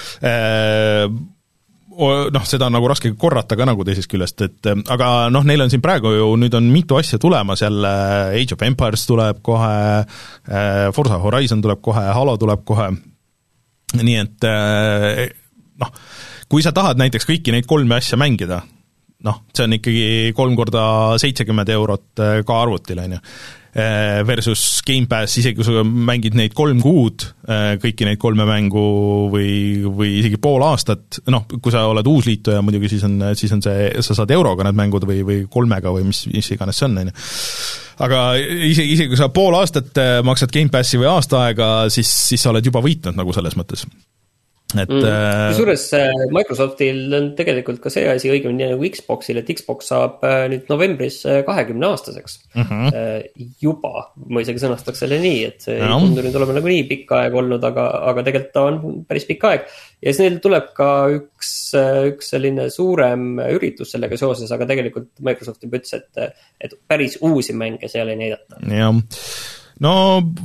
noh, seda on nagu raske korrata ka nagu teisest küljest, et aga noh, neil on siin praegu ju, nüüd on mitu asja tulemas jälle, Age of Empires tuleb kohe, Forza Horizon tuleb kohe, Halo tuleb kohe, nii et noh, kui sa tahad näiteks kõiki neid kolme asja mängida, noh, see on ikkagi kolm korda seitsekümmend eurot ka arvutil, on ju, versus Game Pass, isegi kui sa mängid neid kolm kuud, kõiki neid kolme mängu või, või isegi pool aastat, noh, kui sa oled uusliituja muidugi, siis on, siis on see, sa saad euroga need mängud või, või kolmega või mis, mis iganes see on, on ju. Aga isegi, isegi kui sa pool aastat maksad Game Passi või aasta aega, siis, siis sa oled juba võitnud nagu selles mõttes. Et, mm. Kusjuures Microsoftil on tegelikult ka see asi õigemini nagu Xboxil, et Xbox saab nüüd novembris kahekümne aastaseks mm-hmm. juba, ma isegi sõnastaks selle nii, et see no. ei tundu nüüd olema nagu nii pikka aeg olnud, aga, aga tegelikult ta on päris pikk aeg ja siis neil tuleb ka üks, üks selline suurem üritus sellega seoses, aga tegelikult Microsoft juba ütles, et, et päris uusi mänge seal ei näidata. Jah, no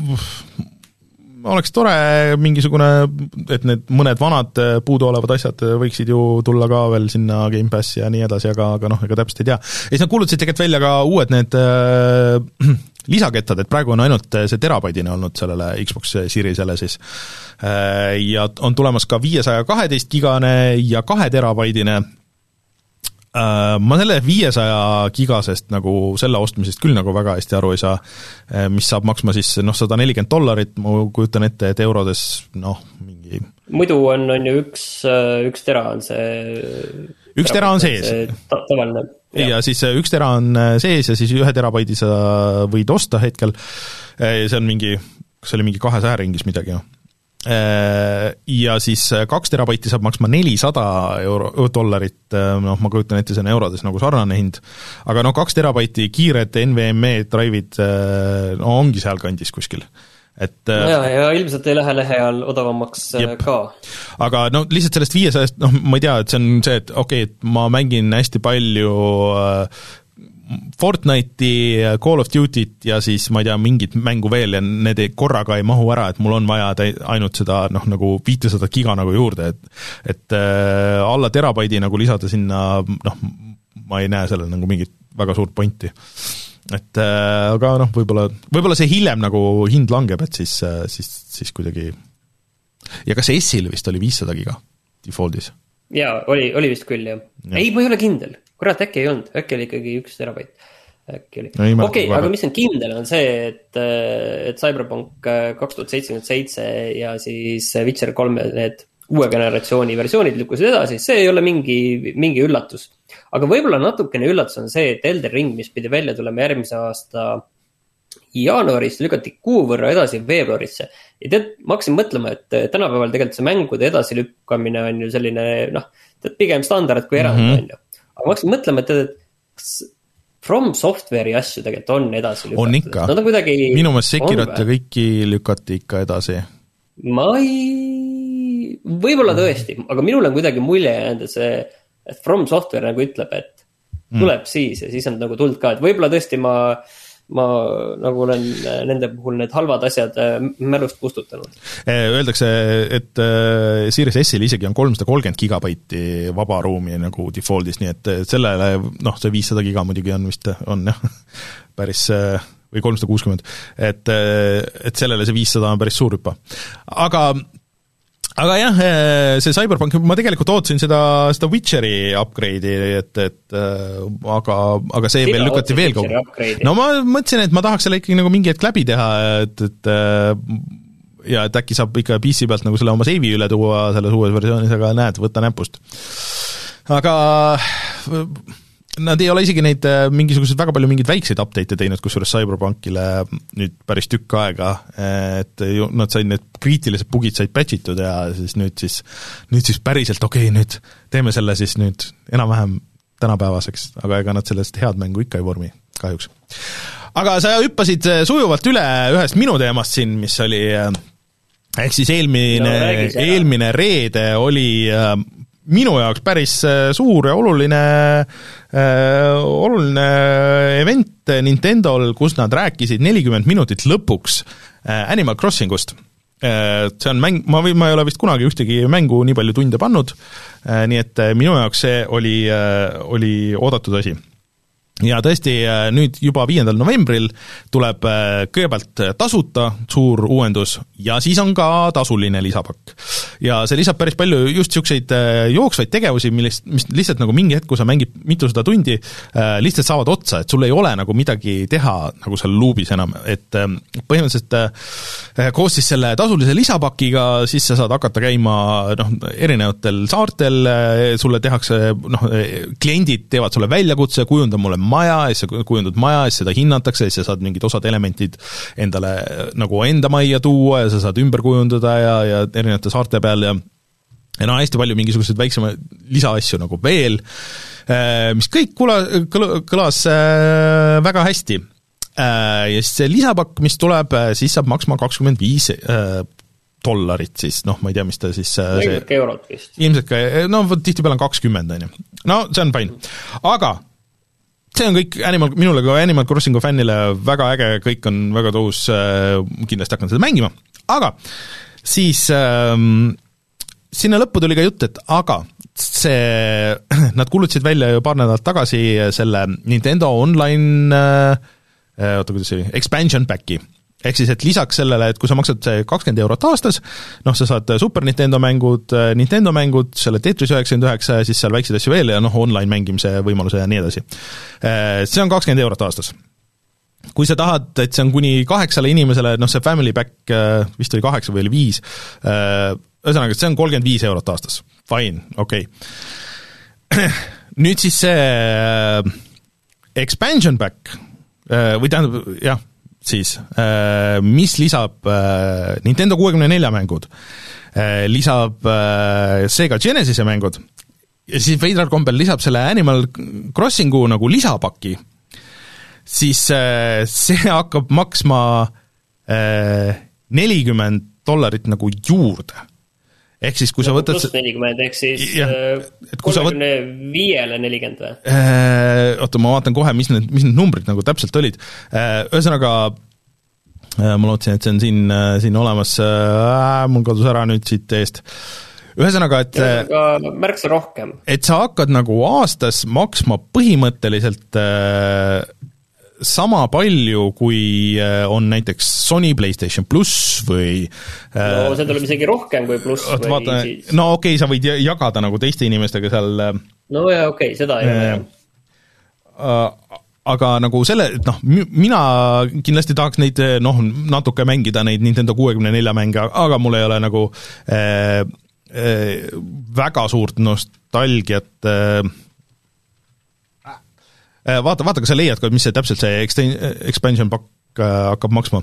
oleks tore mingisugune, et need mõned vanad puuduolevad asjad võiksid ju tulla ka veel sinna Game Passi ja nii edasi, aga, aga noh, ega täpselt ei tea. Ja siis nad kuulutasid tegelikult välja ka uued need äh, lisakettad, et praegu on ainult see terabaidine olnud sellele Xbox Seriesele siis äh, ja on tulemas ka viiesaja kaheteist gigane ja kahe terabaidine. Ma selle viiesaja gigasest nagu selle ostmisest küll nagu väga hästi aru ei saa, mis saab maksma siis noh, sada nelikümmend dollarit, ma kujutan ette, et eurodes noh, mingi muidu on, on ju üks, üks tera on see üks tera on sees ta, tavaline ja. ja siis üks tera on sees ja siis ühe terabaidi sa võid osta hetkel, see on mingi, kas see oli mingi kahesaja ringis midagi, noh ja siis kaks terabaiti saab maksma nelisada euro, dollarit, noh, ma kujutan ette, see on eurodes nagu sarnane hind, aga noh, kaks terabaiti kiired N V M E drive'id no, ongi seal kandis kuskil. Et, no ja, ja ilmselt ei lähe lehe all odavamaks jep. ka. Aga no lihtsalt sellest viiesajast, noh, ma ei tea, et see on see, et okei okay,, et ma mängin hästi palju äh, Fortnite'i, Call of Duty't ja siis ma ei tea, mingit mängu veel ja need korraga ei mahu ära, et mul on vaja ainult seda noh, nagu viissada giga nagu juurde, et, et äh, alla terabaidi nagu lisada sinna, noh, ma ei näe sellel nagu mingit väga suurt pointi. Et äh, aga noh, võib-olla, võib-olla see hiljem nagu hind langeb, et siis, siis, siis kuidagi ja kas S-il vist oli viissada giga defaultis? Jaa, oli, oli vist küll, jah. Ja. Ei, ma ei ole kindel. Kurat, äkki ei olnud. Äkki oli ikkagi üks terabait. Äkki oli. Okei, okay, aga mis on kindel, on see, et, et Cyberpunk kaks tuhat seitsekümmend seitse ja siis Witcher kolme need uue generatsiooni versioonid lükkusid edasi, see ei ole mingi, mingi üllatus. Aga võib-olla natukene üllatus on see, et Elden Ring, mis pidi välja tulema järgmise aasta jaanuarist, lükati kuu võrra edasi veebruarisse. Ja tead, ma hakkasin mõtlema, et tänapäeval tegelikult see mängude edasilükkamine on ju selline, noh, tead pigem standard kui erand mm-hmm. on ju. Aga ma hakkasin mõtlema, et tead, kas From Software'i asju tegelikult on edasi lükatud. On ikka. No, kuidagi minu meelest Sekirat ja kõiki lükati ikka edasi. Ma ei... Võib-olla tõesti, aga minul on kuidagi mulje jäänud, et see et From Software nagu ütleb, et tuleb mm. siis ja siis on nagu tuld ka, et võib-olla tõesti ma, ma nagu olen nende puhul need halvad asjad mälust kustutanud. Öeldakse, et Series S-il isegi on kolmsada kolmkümmend gigabaiti vaba ruumi nagu defaultis, nii et sellele, noh, see viissada giga muidugi on vist, on jah, päris, või kolmsada kuuskümmend, et, et sellele see viissada on päris suur hüppa. Aga Aga jah, see Cyberpunk, ma tegelikult ootsin seda, seda Witcheri upgrade'i, et, et aga, aga see Sina veel lükati veel kaugu. No ma mõtlesin, et ma tahaks selle ikkagi nagu mingi hetk läbi teha, et, et ja et äkki saab ikka P C pealt nagu selle oma seivi üle tuua selles uues versioonis, aga näed, võtta näpust. Aga nad ei ole isegi neid mingisugused väga palju mingeid väikseid update'e teinud, kusjuures Cyberpunkile nüüd päris tükk aega, et nad said need kriitilised bugid said patchitud ja siis nüüd siis, nüüd siis päriselt okei, okay, nüüd teeme selle siis nüüd enam-vähem tänapäevaseks, aga ega nad sellest head mängu ikka ei vormi, kahjuks. Aga sa hüppasid sujuvalt üle ühest minu teemast siin, mis oli ehk siis eelmine no,, eelmine reede oli äh, minu jaoks päris suur ja oluline äh, oluline event Nintendol, kus nad rääkisid nelikümmend minutit lõpuks äh, Animal Crossingust. Äh, see on mäng, ma, või, ma ei ole vist kunagi ühtegi mängu nii palju tunde pannud, äh, nii et minu jaoks see oli, äh, oli oodatud asi. Ja tõesti, nüüd juba viiendal novembril tuleb kõigepealt tasuta suur uuendus ja siis on ka tasuline lisapakk. Ja see lisab päris palju just niisuguseid jooksvaid tegevusi, millest, mis lihtsalt nagu mingi hetk, kui sa mängid mitusada tundi, lihtsalt saavad otsa, et sul ei ole nagu midagi teha nagu seal luubis enam, et põhimõtteliselt koos siis selle tasulise lisapakiga siis sa saad hakata käima noh, erinevatel saartel, sulle tehakse, noh, kliendid teevad sulle väljakutse, kujunda mulle maja, ja sa kujundad maja, ja seda hinnatakse, ja sa saad mingid osad elementid endale nagu enda majja tuua, ja sa saad ümber kujundada ja, ja erinevate saarte peal ja ja no hästi palju mingisuguseid väiksema lisaasju nagu veel, mis kõik kula, kõlas väga hästi. Ja siis see lisapakk, mis tuleb, siis saab maksma kakskümmend viis dollarit siis, noh, ma ei tea, mis ta siis ilmselt ka eurot vist. Ilmselt ka, no tihti peal on kakskümmend, on ju. No see on fine. Aga see on kõik Animal, minule kui Animal Crossingu fännile väga äge, kõik on väga tõus, kindlasti hakkan seda mängima, aga siis ähm, sinna lõppu tuli ka jutt, et aga see, nad kuulutasid välja ju paar nädalat tagasi selle Nintendo Online äh, oota, kuidas see oli, expansion packi. Ehk siis, et lisaks sellele, et kui sa maksad see kakskümmend eurot aastas, noh, sa saad Super Nintendo mängud, Nintendo mängud, selle Tetris üheksakümmend üheksa ja siis seal väikseid asju veel ja noh, online mängimise võimaluse ja nii edasi. See on kakskümmend eurot aastas. Kui sa tahad, et see on kuni kaheksale inimesele, noh, see family pack vist oli kaheksa või oli viis, ühesõnaga, see on kolmkümmend viis eurot aastas. Fine, okei. Okay. Nüüd siis see expansion pack, või tähendab, jah, siis, mis lisab Nintendo kuuekümne nelja mängud, lisab Sega Genesise mängud ja siis veidral kombel lisab selle Animal Crossingu nagu lisapaki, siis see hakkab maksma nelikümmend dollarit nagu juurde. Ehk siis, kui no, sa võtad... Pluss nelikümmend, ehk siis kolmekümne viiele nelikümmend või? Oota, ma vaatan kohe, mis need, mis need numbrid nagu täpselt olid. Ühesõnaga, ma lootsin, et see on siin, siin olemas, äh, mul kadus ära nüüd siit eest. Ühesõnaga, et... Ühesõnaga, märksa rohkem. Et sa hakkad nagu aastas maksma põhimõtteliselt... Äh, sama palju, kui on näiteks Sony PlayStation Plus või... No see tuleb isegi rohkem kui Plus oot, või vaata, siis... No okei, okay, sa võid jagada nagu teiste inimestega seal... No ja okei, okay, seda ei ole. Äh, aga nagu selle, noh, mina kindlasti tahaks neid, noh, natuke mängida neid Nintendo kuuekümne nelja mänge, aga mul ei ole nagu äh, äh, väga suurt nostalgiat... Äh, Vaata, vaata, kas sa leiad ka, mis see täpselt see expansion pakk hakkab maksma.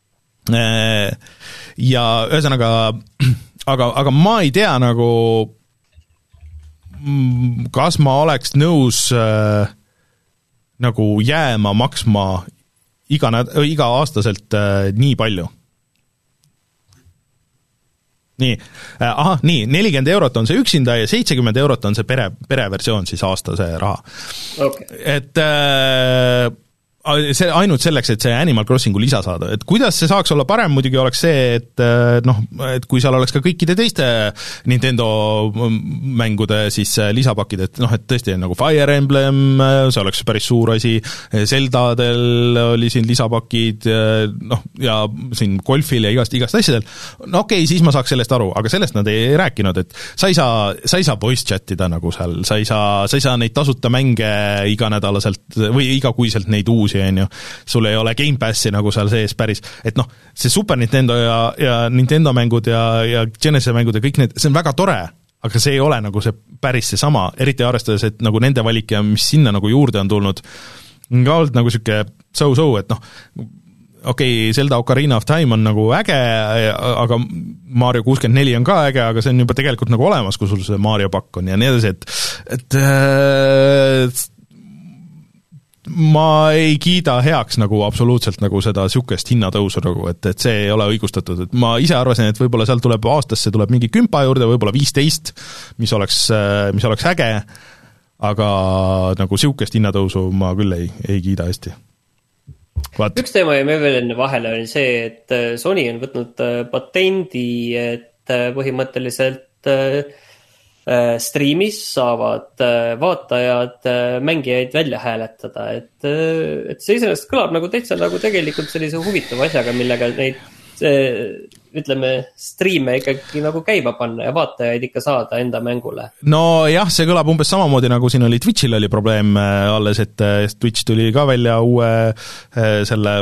Ja ühesõnaga, aga, aga ma ei tea nagu, kas ma oleks nõus äh, nagu jääma maksma iga, iga aastaselt äh, nii palju. Nii, aha, nii, nelikümmend eurot on see üksinda ja seitsekümmend eurot on see pere, pereversioon siis aasta see raha. Okay. Et äh, see ainult selleks, et see Animal Crossingu lisa saada, et kuidas see saaks olla parem, muidugi oleks see, et noh, et kui seal oleks ka kõikide teiste Nintendo mängude siis lisapakid, et noh, et tõesti nagu Fire Emblem, see oleks päris suur asi, Zeldadel oli siin lisapakid, noh, ja siin golfil ja igast, igast asjadel, no okei, okay, siis ma saaks sellest aru, aga sellest nad ei rääkinud, et sa ei saa, sa ei saa voice chatida nagu seal, sa ei saa, sa ei saa neid tasuta mänge iganädalaselt või igakuiselt neid uusi, on ju, sul ei ole Game Passi nagu seal sees päris, et noh, see Super Nintendo ja, ja Nintendo mängud ja, ja Genesis mängud ja kõik need, see on väga tore, aga see ei ole nagu see päris see sama, eriti arvestades, et nagu nende valik ja mis sinna nagu juurde on tulnud, ka olnud nagu siuke so-so, et noh, okei okay,, Zelda Ocarina of Time on nagu äge, aga Mario kuuskümmend neli on ka äge, aga see on juba tegelikult nagu olemas, kui sul see Mario pakk on ja nii edasi, et, et äh, ma ei kiida heaks nagu absoluutselt nagu seda sihukest hinnatõusu nagu, et, et see ei ole õigustatud, et ma ise arvasin, et võib-olla seal tuleb aastasse tuleb mingi kümpa juurde, võib-olla viisteist, mis oleks, mis oleks äge, aga nagu sihukest hinnatõusu ma küll ei, ei kiida hästi. Vaat. Üks teema ja me veel enne vahele oli see, et Sony on võtnud patendi, et põhimõtteliselt streamis saavad vaatajad mängijaid välja hääletada, et, et see iseenesest kõlab nagu täitsa nagu tegelikult sellise huvitava asjaga, millega neid ütleme striime ikkagi nagu käima panna ja vaatajaid ikka saada enda mängule. No jah, see kõlab umbes samamoodi nagu siin oli Twitchil oli probleem alles, et Twitch tuli ka välja uue selle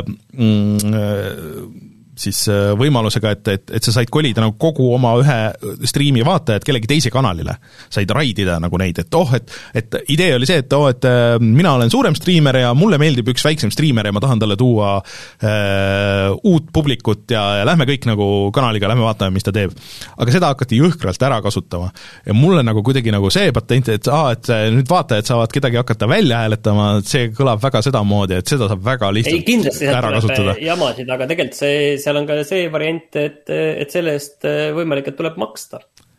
mm, siis võimalusega, et, et, et sa said kolida nagu kogu oma ühe striimi vaatajad kellegi teise kanalile. Said raidida nagu neid, et oh, et, et idee oli see, et oh, et mina olen suurem striimer ja mulle meeldib üks väiksem striimer ja ma tahan talle tuua äh, uut publikut ja, ja lähme kõik nagu kanaliga, lähme vaatame, mis ta teeb. Aga seda hakati jõhkralt ära kasutama. Ja mulle nagu kuidagi nagu see patent, et, ah, et nüüd vaatajad saavad kedagi hakata välja hääletama, see kõlab väga sedamoodi, et seda saab väga lihtsalt Ei, ära kasutada. Jamasid, aga tegelikult see seal on ka see variant, et, et selle eest võimalik, et tuleb maksta.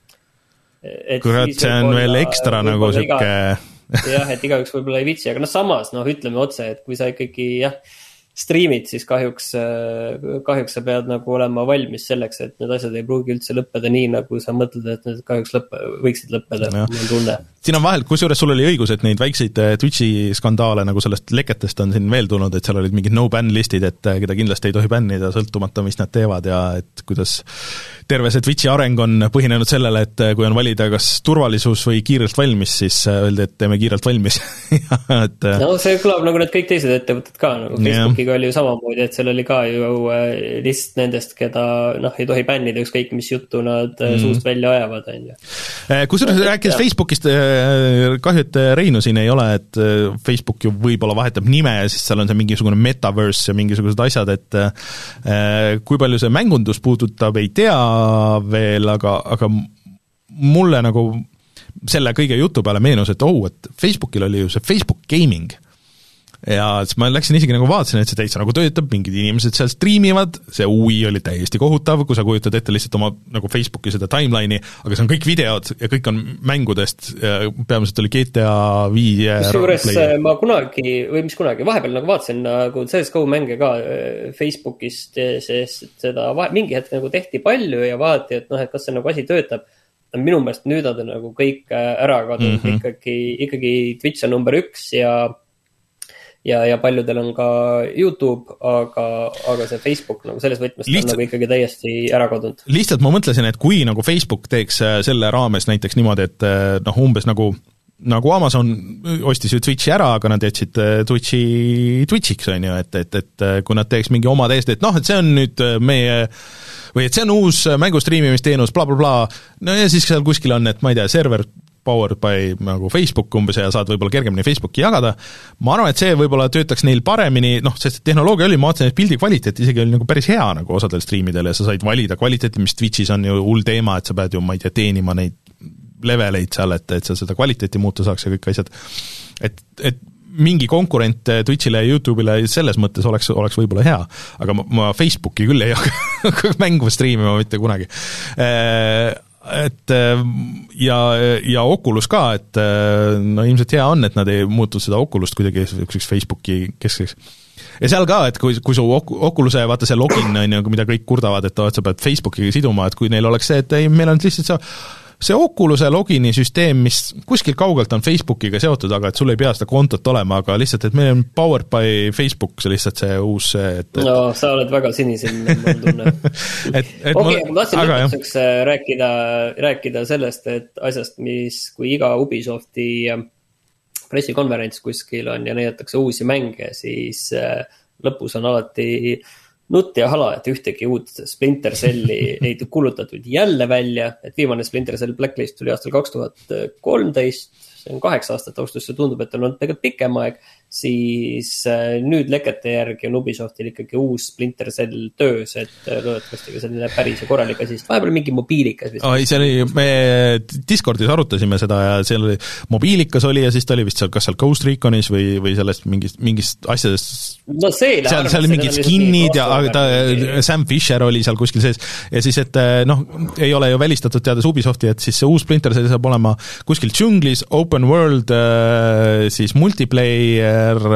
Kurat, see on veel ekstra nagu siuke... jah, et igaüks võib-olla ei vitsi, aga noh samas, noh ütleme otse, et kui sa ikkagi jah, striimid, siis kahjuks, kahjuks sa pead nagu olema valmis selleks, et need asjad ei pruugi üldse lõppeda nii, nagu sa mõtled, et need kahjuks lõppe, võiksid lõppeda, ma tunne. Siin on vahel, kusjuures sul oli õigus, et neid väikseid Twitchi skandaale nagu sellest leketest on siin veel tulnud, et seal olid mingid no-ban listid, et keda kindlasti ei tohi bännida, sõltumata, mis nad teevad ja et kuidas terve see Twitchi areng on põhinenud sellele, et kui on valida kas turvalisus või kiirelt valmis, siis öeldi, et teeme kiirelt valmis. et... No see kõlab nagu need kõik teised ettevõtted ka, nagu Facebookiga oli ju samamoodi, et seal oli ka ju list nendest, keda noh, ei tohi bännida ükskõik, mis juttu nad mm. suust välja ajavad. Kusjuures rääkides Facebookist, kahju, et Reinu siin ei ole, et Facebook ju võib-olla vahetab nime ja siis seal on see mingisugune metaverse ja mingisugused asjad, et kui palju see mängundus puudutab, ei tea veel, aga, aga mulle nagu selle kõige jutu peale meenus, et oh, et Facebookil oli ju see Facebook Gaming ja siis ma läksin isegi nagu vaatasin, et see täitsa nagu töötab, mingid inimesed seal striimivad, see U I oli täiesti kohutav, kui sa kujutad ette lihtsalt oma nagu Facebooki seda timeline'i, aga see on kõik videod ja kõik on mängudest, peamiselt oli G T A viis Kusjuures ma kunagi, või mis kunagi, vahepeal nagu vaatasin nagu C S G O mänge ka Facebookist, sest seda vahe, mingi hetk nagu tehti palju ja vaati, et noh, et kas see nagu asi töötab. Minu meelest nüüd on nagu kõik ära kadunud mm-hmm. ikkagi, ikkagi Twitch on number üks ja ja, ja paljudel on ka YouTube, aga, aga see Facebook nagu selles võtmes lihtsalt, on nagu ikkagi täiesti ära kadunud. Lihtsalt ma mõtlesin, et kui nagu Facebook teeks selle raames näiteks niimoodi, et noh, umbes nagu nagu Amazon ostis ju Twitchi ära, aga nad jätsid Twitchi Twitchiks, on ju, et, et, et kui nad teeks mingi oma täiesti, et noh, et see on nüüd meie või et see on uus mängustriimimisteenus, bla, bla, bla, no ja siis seal kuskil on, et ma ei tea, server powered by nagu Facebook umbes ja saad võib-olla kergemini Facebooki jagada. Ma arvan, et see võib-olla töötaks neil paremini, noh, sest tehnoloogia oli, ma vaatasin, et pildi kvaliteet isegi oli nagu päris hea nagu osadel striimidel ja sa said valida kvaliteeti, mis Twitchis on ju hull teema, et sa pead ju, ma ei tea, teenima neid leveleid seal, et, et sa seda kvaliteeti muuta saaks ja kõik asjad. Et, et mingi konkurent Twitchile ja YouTube'ile selles mõttes oleks, oleks võib-olla hea, aga ma, ma Facebooki küll ei hakka mängu striimima mitte kunagi. Et ja, ja Oculus ka, et no ilmselt hea on, et nad ei muutud seda Oculust kuidagi üks Facebooki keskeks. Ja seal ka, et kui, kui su Oculus'e, vaata see login on ju, mida kõik kurdavad, et sa pead Facebookiga siduma, et kui neil oleks see, et ei, meil on lihtsalt see see Oculus'e logini süsteem, mis kuskil kaugelt on Facebookiga seotud, aga et sul ei pea seda kontot olema, aga lihtsalt, et meil on powered by Facebook, see lihtsalt see uus et, et... No, sa oled väga sinisin, ma tunne. et, et okei, okay, ma tahtsin lõpetuseks rääkida, rääkida sellest, et asjast, mis kui iga Ubisofti pressikonverents kuskil on ja näidatakse uusi mänge, siis lõpus on alati nutt ja hala, et ühtegi uut Splinter Celli ei kuulutatud jälle välja, et viimane Splinter Cell Blacklist tuli aastal kaks tuhat kolmteist, see on kaheksa aastat austus, see tundub, et on olnud tegelikult pikem aeg siis nüüd lekete järgi on Ubisoftil ikkagi uus Splinter Cell töös, et loodetavasti ka selline päris ja korralik asi, sest vahepeal mingi mobiilikas vist. Ai, see oli, me Discordis arutasime seda ja seal oli, mobiilikas oli ja siis ta oli vist seal, kas seal Ghost Reconis või, või sellest mingist, mingist asjadest, no see seal, seal mingid skinnid ja ta, Sam Fisher oli seal kuskil sees ja siis, et noh, ei ole ju välistatud teades Ubisofti, et siis see uus Splinter Cell saab olema kuskil džunglis, open world, siis multiplayer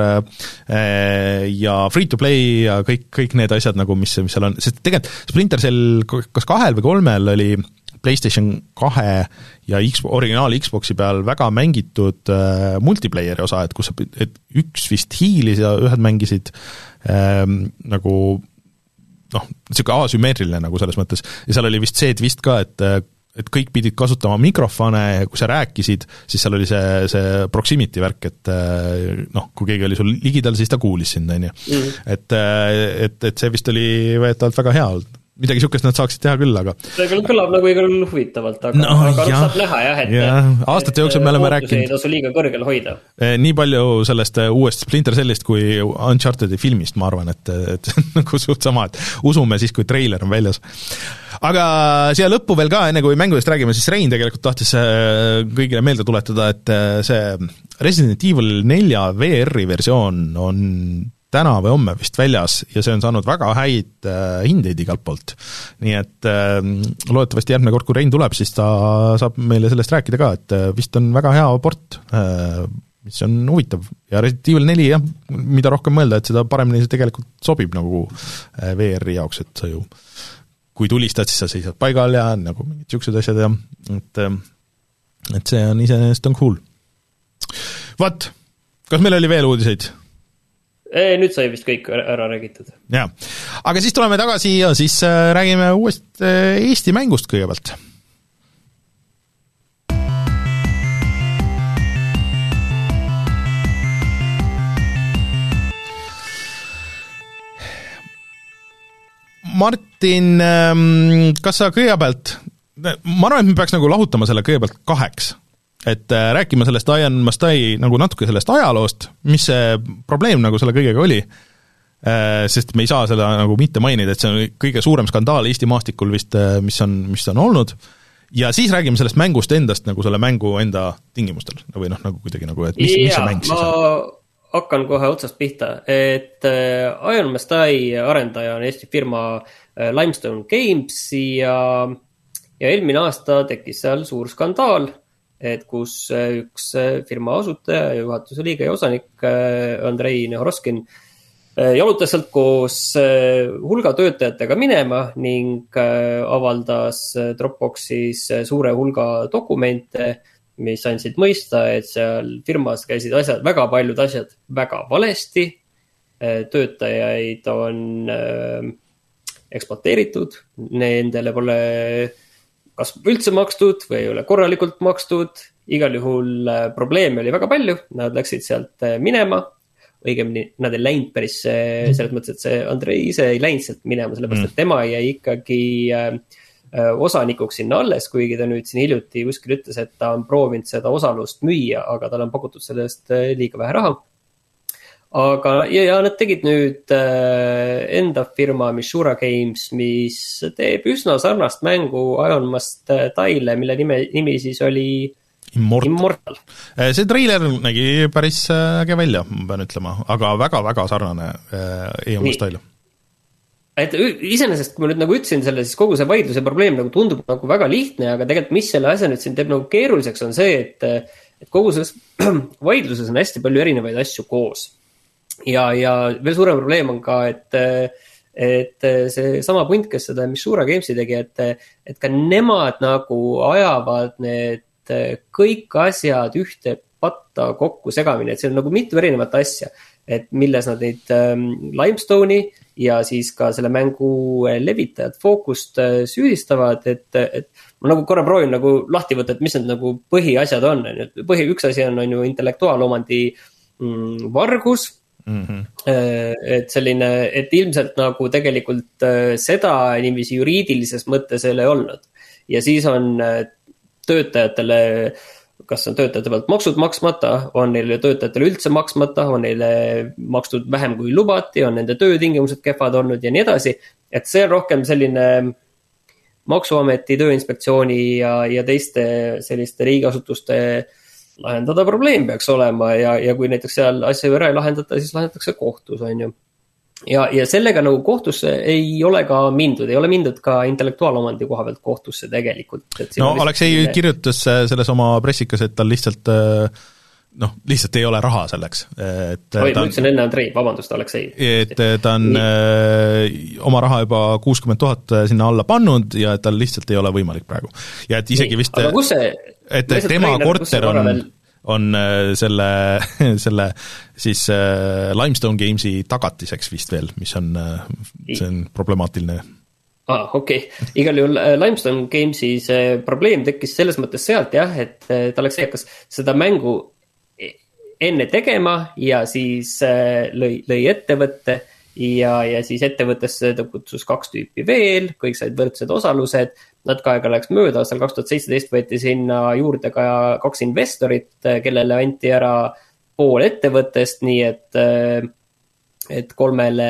ja free to play ja kõik, kõik need asjad nagu, mis, mis seal on, sest tegelikult Splinter Cell kas kahel või kolmel oli PlayStation kahe ja X, originaal Xboxi peal väga mängitud äh, multiplayeri osa, et kus et üks vist hiilis ja ühed mängisid äh, nagu noh, niisugune asümmeetriline nagu selles mõttes ja seal oli vist see twist ka, et et kõik pidid kasutama mikrofone ja kui sa rääkisid, siis seal oli see, see proximity värk, et noh, kui keegi oli sul ligidal, siis ta kuulis sind, on ju. Mm. Et, et, et see vist oli võetavalt väga hea olnud. Midagi niisugust nad saaksid teha küll, aga see küll kõlab nagu igal huvitavalt, aga, no, aga jah, saab näha jah, et jah, aastate jooksul me oleme rääkinud ei tasu liiga kõrgel hoida. Nii palju sellest uuest Splinter Cellist kui Uncharted'i filmist, ma arvan, et, et nagu suht sama, et usume siis, kui treiler on väljas. Aga siia lõppu veel ka, enne kui mängudest räägime, siis Rein tegelikult tahtis kõigile meelde tuletada, et see Resident Evil nelja V R-i versioon on täna või homme vist väljas ja see on saanud väga häid äh, hindeid igalt poolt. Nii et äh, loodetavasti järgmine kord, kui Rein tuleb, siis ta saab meile sellest rääkida ka, et äh, vist on väga hea port, äh, mis on huvitav. Ja Resident Evil neli, jah, mida rohkem mõelda, et seda paremini see tegelikult sobib nagu äh, V R-i jaoks, et sa ju, kui tulistad, siis sa seisad paigal ja nagu mingid siuksed asjad ja et, äh, et see on iseenesest on cool. Vat, kas meil oli veel uudiseid? Ei, nüüd sai vist kõik ära räägitud. Ja. Aga siis tuleme tagasi ja siis räägime uuest Eesti mängust kõigepealt. Martin, kas sa kõigepealt, ma arvan, et me peaks nagu lahutama selle kõigepealt kaheks. Et rääkima sellest Ian Mastai nagu natuke sellest ajaloost, mis see probleem nagu selle kõigega oli, sest me ei saa seda nagu mitte mainida, et see on kõige suurem skandaal Eesti maastikul vist, mis on, mis on olnud, ja siis räägime sellest mängust endast nagu selle mängu enda tingimustel, või noh, nagu kuidagi nagu, et mis, mis see mäng siis on? Ma hakkan kohe otsast pihta, et Ian Mastai arendaja on Eesti firma Limestone Games ja, ja eelmine aasta tekkis seal suur skandaal, et kus üks firma asutaja ja juhatuse liige ja osanik Andrei Nehoroskin jalutas sealt koos hulga töötajatega minema ning avaldas Dropboxis suure hulga dokumente, mis andsid mõista, et seal firmas käisid asjad, väga paljud asjad väga valesti, töötajaid on ekspluateeritud, nendele pole kas üldse makstud või ei ole korralikult makstud, igal juhul probleeme oli väga palju, nad läksid sealt minema, õigemini nad ei läinud päris selles mõttes, et see Andrei ise ei läinud sealt minema, sellepärast, et tema jäi ikkagi osanikuks sinna alles, kuigi ta nüüd siin hiljuti kuskil ütles, et ta on proovinud seda osalust müüa, aga tal on pakutud sellest liiga vähe raha. Aga ja, ja nad tegid nüüd äh, enda firma Mishura Games, mis teeb üsna sarnast mängu Ion Mastaile, mille nime, nimi siis oli Immortal. Immortal. See treiler nägi päris äge välja, ma pean ütlema, aga väga-väga sarnane äh, Ion Mastaile. Et iseenesest, kui ma nüüd nagu ütlesin selle, siis kogu see vaidluse probleem nagu tundub nagu väga lihtne, aga tegelikult mis selle asja nüüd siin teeb nagu keeruliseks on see, et, et kogu selles vaidluses on hästi palju erinevaid asju koos. Ja, ja veel suurem probleem on ka, et, et see sama punt, kes seda Mishura Gamesi tegi, et, et ka nemad nagu ajavad need kõik asjad ühte patta kokku segamini, et see on nagu mitu erinevat asja, et milles nad neid ähm, Limestone'i ja siis ka selle mängu levitajad Focust äh, süüdistavad, et, et ma nagu korra proovin nagu lahti võtta, et mis need nagu põhiasjad on. Põhi, üks asi on, on ju intellektuaalomandi mm, vargus, Mm-hmm. et selline, et ilmselt nagu tegelikult seda inimesi juriidilises mõttes ei ole olnud ja siis on töötajatele kas on töötajate pealt maksud maksmata, on neile töötajatele üldse maksmata, on neile makstud vähem kui lubati, on nende töötingimused kehvad olnud ja nii edasi. Et see on rohkem selline maksuameti, tööinspektsiooni ja, ja teiste selliste riigiasutuste lahendada probleem peaks olema ja, ja kui näiteks seal asja ära ei lahendata, siis lahendatakse kohtus, on ju. Ja, ja sellega nagu kohtusse ei ole ka mindud, ei ole mindud ka intellektuaalomandi koha pealt kohtusse tegelikult. No Aleksei selline... kirjutas selles oma pressikas, et tal lihtsalt noh, lihtsalt ei ole raha selleks. Et Oi, ma ütlesin enne Andrei, vabandust, Aleksei. Et ta on Nii. oma raha juba kuuskümmend tuhat sinna alla pannud ja tal lihtsalt ei ole võimalik praegu. Ja et isegi Nii. vist, see, et tema korter on... Veel... on selle, selle siis Limestone Gamesi tagatiseks vist veel, mis on, see on problemaatiline. Ah, okei. Okay. Igal juhul Limestone Gamesi see probleem tekkis selles mõttes sealt jah, et Aleksei hakkas seda mängu enne tegema ja siis lõi, lõi ettevõtte ja, ja siis ettevõttesse ta kutsus kaks tüüpi veel, kõik said võrdsed osalused. Natuke aega läks mööda, aastal kaks tuhat seitseteist võeti sinna juurde ka kaks investorit, kellele anti ära pool ettevõttest, nii et, et kolmele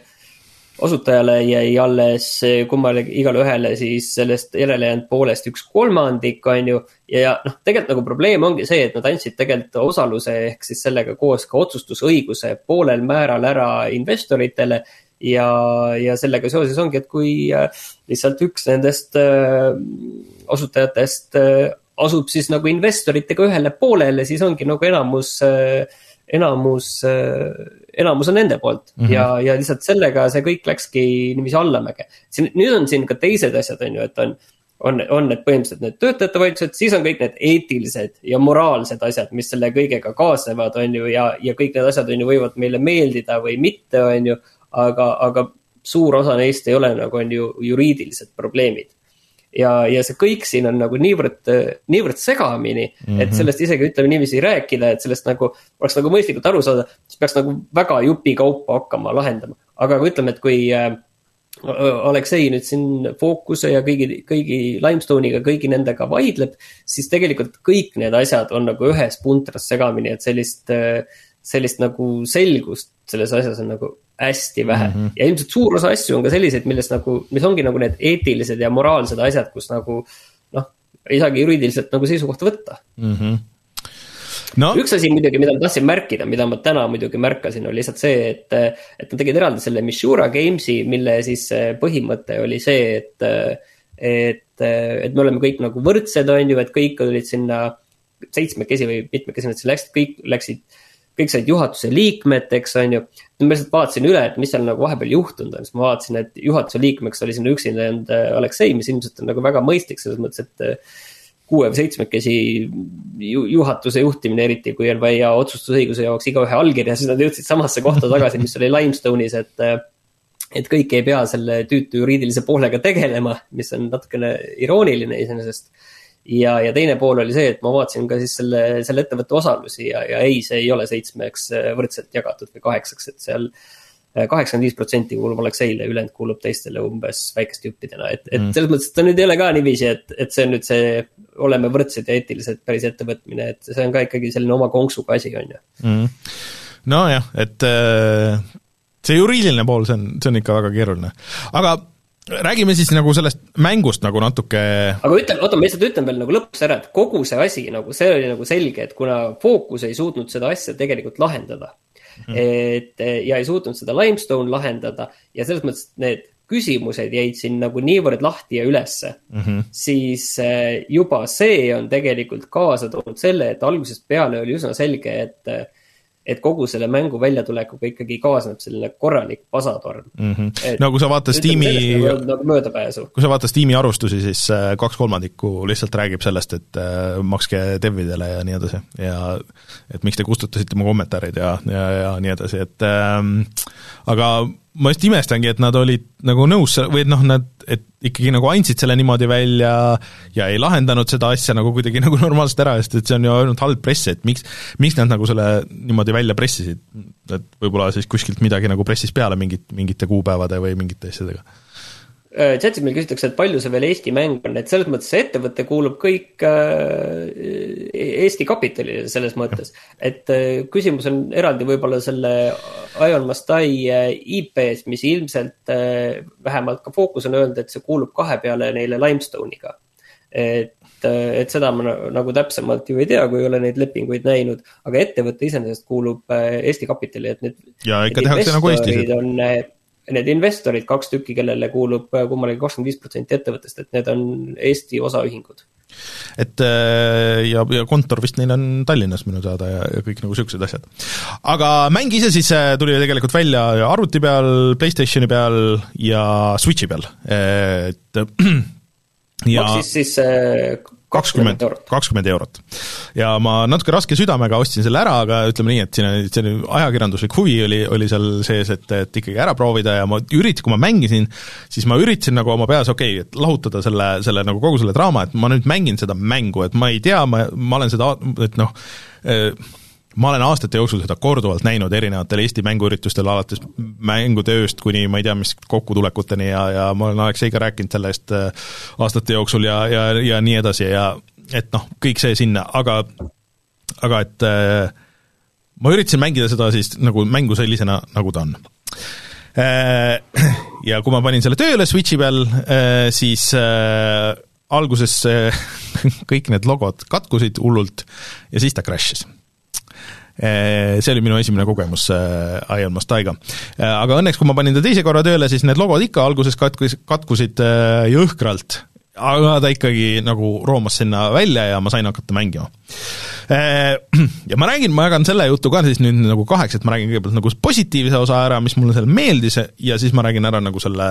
osutajale jäi alles kummale igale ühele siis sellest järele jäänud poolest üks kolmandik, on ju. Ja noh, tegelikult nagu probleem ongi see, et nad andsid tegelikult osaluse ehk siis sellega koos ka otsustusõiguse poolel määral ära investoritele. Ja, ja sellega seoses ongi, et kui lihtsalt üks nendest äh, osutajatest äh, asub siis nagu investoritega ühele poolele, siis ongi nagu enamus, äh, enamus, äh, enamus on nende poolt. Mm-hmm. Ja, ja lihtsalt sellega see kõik läkski niiviisi allamäge. Siin, nüüd on siin ka teised asjad, on ju, et on, on, on need põhimõtteliselt need töötajate vaidlused, siis on kõik need eetilised ja moraalsed asjad, mis selle kõigega kaasnevad, on ju, ja, ja kõik need asjad on ju, võivad meile meeldida või mitte, on ju. Aga, aga suur osa neist ei ole nagu on ju juriidilised probleemid. Ja, ja see kõik siin on nagu niivõrd, niivõrd segamini, mm-hmm. et sellest isegi ütleme niiviisi rääkida, et sellest nagu oleks nagu mõistlikult aru saada, siis peaks nagu väga jupi kaupa hakkama lahendama. Aga kui ütleme, et kui äh, Aleksei nüüd siin Focuse ja kõigi, kõigi Limestone'iga, kõigi nendega vaidleb, siis tegelikult kõik need asjad on nagu ühes puntras segamini, et sellist, sellist nagu selgust selles asjas on nagu hästi vähe. Mm-hmm. Ja ilmselt suur osa asju on ka sellised, milles nagu, mis ongi nagu need eetilised ja moraalsed asjad, kus nagu, noh, ei saagi juriidiliselt nagu seisukohta võtta. Mm-hmm. No. Üks asi muidugi, mida ma tahtsin märkida, mida ma täna muidugi märkasin, oli lihtsalt see, et, et ma tegin eraldi selle Mishura Gamesi, mille siis põhimõte oli see, et, et, et me oleme kõik nagu võrdsed, on ju, et kõik olid sinna seitsmekesi või mitmekesi, et läksid, kõik läksid kõik said juhatuse liikmeteks, on ju. Ma lihtsalt vaatasin üle, et mis seal nagu vahepeal juhtunud on. Ma vaatasin, et juhatuse liikmeks oli sinna üksinda jäänud Aleksei, mis ilmselt on nagu väga mõistlik selles mõttes, et kuue või seitsmekesi juhatuse juhtimine, eriti kui on vaja otsustusõiguse jaoks iga ühe allkirja, siis nad jõudsid samasse kohta tagasi, mis oli Limestone'is, et, et kõik ei pea selle tüütu juriidilise poolega tegelema, mis on natukene irooniline iseenesest. Ja, ja teine pool oli see, et ma vaatasin ka siis selle, selle ettevõtte osalusi ja, ja ei, see ei ole seitsmeks võrdselt jagatud või kaheksaks, et seal kaheksakümmend viis protsenti kuulub Alekseile, ülejäänud kuulub teistele umbes väikeste juppidena. Et, et selles mõttes, et ta nüüd ei ole ka niiviisi, et, et see on nüüd see oleme võrdsed ja eetilised päris ettevõtmine, et see on ka ikkagi selline oma konksuga asi, on ju. Mm. No jah, et see juriidiline pool, see on, see on ikka väga keeruline. Aga räägime siis nagu sellest mängust nagu natuke... Aga ütlen, oota, ma lihtsalt ütlen veel nagu lõpuks ära, et kogu see asi, nagu see oli nagu selge, et kuna Focus ei suutnud seda asja tegelikult lahendada, mm-hmm. et, ja ei suutnud seda Limestone lahendada, ja selles mõttes need küsimused jäid siin nagu niivõrd lahti ja ülesse, mm-hmm. siis juba see on tegelikult kaasa toonud selle, et algusest peale oli üsna selge, et et kogu selle mängu väljatulekuga ikkagi kaasneb selline korralik pasatorm. Mm-hmm. No kui sa vaatad Steam'i nagu möödapääsu. Kui sa vaatad Steam'i arustusi, siis kaks kolmandikku lihtsalt räägib sellest, et makske devidele ja nii edasi ja et miks te kustutasite mu kommentaarid ja, ja, ja nii edasi, et ähm, aga ma just imestangi, et nad olid nagu nõus või et noh, nad et ikkagi nagu andsid selle niimoodi välja ja ei lahendanud seda asja nagu kuidagi nagu normaalselt ära, sest et see on ju ainult halb press, et miks, miks nad nagu selle niimoodi välja pressisid, et võib-olla siis kuskilt midagi nagu pressis peale mingit, mingite kuupäevade või mingite asjadega. Chatis meil küsitakse, et palju see veel Eesti mäng on, et selles mõttes see ettevõte kuulub kõik äh, Eesti kapitalile selles mõttes, et küsimus on eraldi võib-olla selle Ion Mastai I P-s, mis ilmselt vähemalt ka Focus on öelnud, et see kuulub kahe peale neile Limestone'iga. Et, et seda ma nagu täpsemalt ju ei tea, kui ei ole neid lepinguid näinud, aga ettevõtte iseenesest kuulub Eesti kapitali, et need, ja ikka tehakse nagu Eestis. On need investorid, kaks tükki, kellele kuulub kummalegi kakskümmend viis protsenti ettevõttest, et need on Eesti osaühingud. Et ja, ja kontor vist neil on Tallinnas minu teada ja, ja kõik nagu sellised asjad. Aga mäng ise siis tuli tegelikult välja arvuti peal, PlayStationi peal ja Switchi peal. Et ja maksis siis kakskümmend eurot. kakskümmend eurot. Ja ma natuke raske südamega ostsin selle ära, aga ütleme nii, et siin, siin ajakirjanduslik huvi oli, oli seal sees, et, et ikkagi ära proovida ja ma ürit, kui ma mängisin, siis ma üritasin nagu oma peas, okei, okay, et lahutada selle, selle nagu kogu selle draama, et ma nüüd mängin seda mängu, et ma ei tea, ma, ma olen seda, et noh, ma olen aastate jooksul seda korduvalt näinud erinevatel Eesti mänguüritustel alates mängutööst kuni ma ei tea, mis kokkutulekuteni ja, ja ma olen Alekseiga rääkinud sellest aastate jooksul ja, ja, ja nii edasi ja et noh, kõik see sinna, aga aga et äh, ma üritasin mängida seda siis nagu mängu sellisena, nagu ta on. Äh, ja kui ma panin selle tööle Switchi peal, äh, siis äh, alguses äh, kõik need logod katkusid hullult ja siis ta crash'is. See oli minu esimene kogemus Ion Mastaiga. Aga õnneks, kui ma panin ta teise korra tööle, siis need logod ikka alguses katkus, katkusid jõhkralt, aga ta ikkagi nagu roomas sinna välja ja ma sain hakata mängima. Ja ma räägin, ma jagan selle jutu ka siis nüüd nagu kaheks, et ma räägin kõigepealt nagu positiivse osa ära, mis mulle seal meeldis ja siis ma räägin ära nagu selle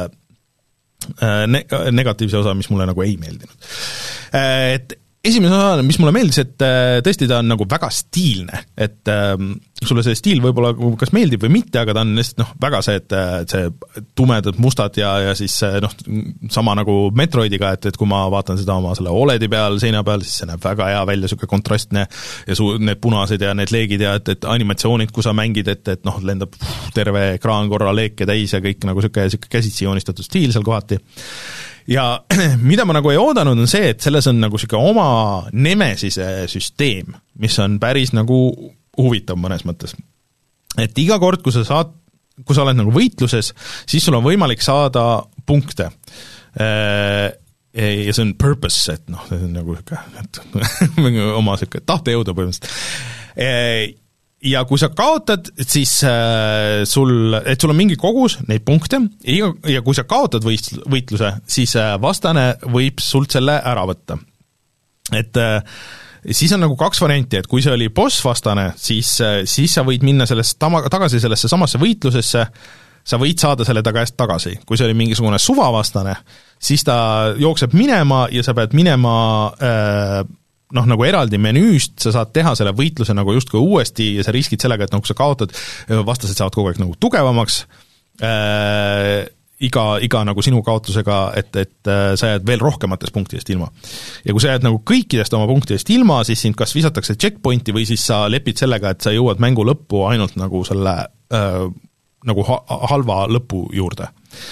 ne- negatiivse osa, mis mulle nagu ei meeldinud. Et esimene osa, mis mulle meeldis, et tõesti ta on nagu väga stiilne, et ähm, sulle see stiil võib-olla kas meeldib või mitte, aga ta on lihtsalt noh, väga see, et see tumedad mustad ja, ja siis noh, sama nagu Metroidiga, et, et kui ma vaatan seda oma selle O L E D-i peal, seina peal, siis see näeb väga hea välja, selline kontrastne ja su, need punased ja need leegid ja et, et animatsioonid, kui sa mängid, et, et noh, lendab pff, terve ekraan korra leeke täis ja kõik nagu selline, selline käsitsi joonistatud stiil seal kohati. Ja mida ma nagu ei oodanud on see, et selles on nagu selline oma Nemesise süsteem, mis on päris nagu huvitav mõnes mõttes. Et iga kord, kui sa saad, kui sa oled nagu võitluses, siis sul on võimalik saada punkte. Ja see on purpose, et noh, see on nagu selline oma selline tahtejõuda põhimõtteliselt. Ja kui sa kaotad, siis äh, sul, et sul on mingi kogus neid punkte ja, ja kui sa kaotad võist, võitluse, siis äh, vastane võib sult selle ära võtta. Et äh, siis on nagu kaks varianti, et kui see oli boss vastane, siis, äh, siis sa võid minna sellest tama, tagasi sellesse samasse võitlusesse, sa võid saada selle ta käest tagasi. Kui see oli mingisugune suvavastane, siis ta jookseb minema ja sa pead minema äh, noh, nagu eraldi menüüst sa saad teha selle võitluse nagu justkui uuesti ja sa riskid sellega, et nagu sa kaotad, vastased saavad kogu aeg nagu tugevamaks äh, iga, iga nagu sinu kaotusega, et, et äh, sa jääd veel rohkematest punktidest ilma. Ja kui sa jääd nagu kõikidest oma punktidest ilma, siis sind kas visatakse checkpointi või siis sa lepid sellega, et sa jõuad mängu lõppu ainult nagu selle äh, nagu ha- halva lõpu juurde.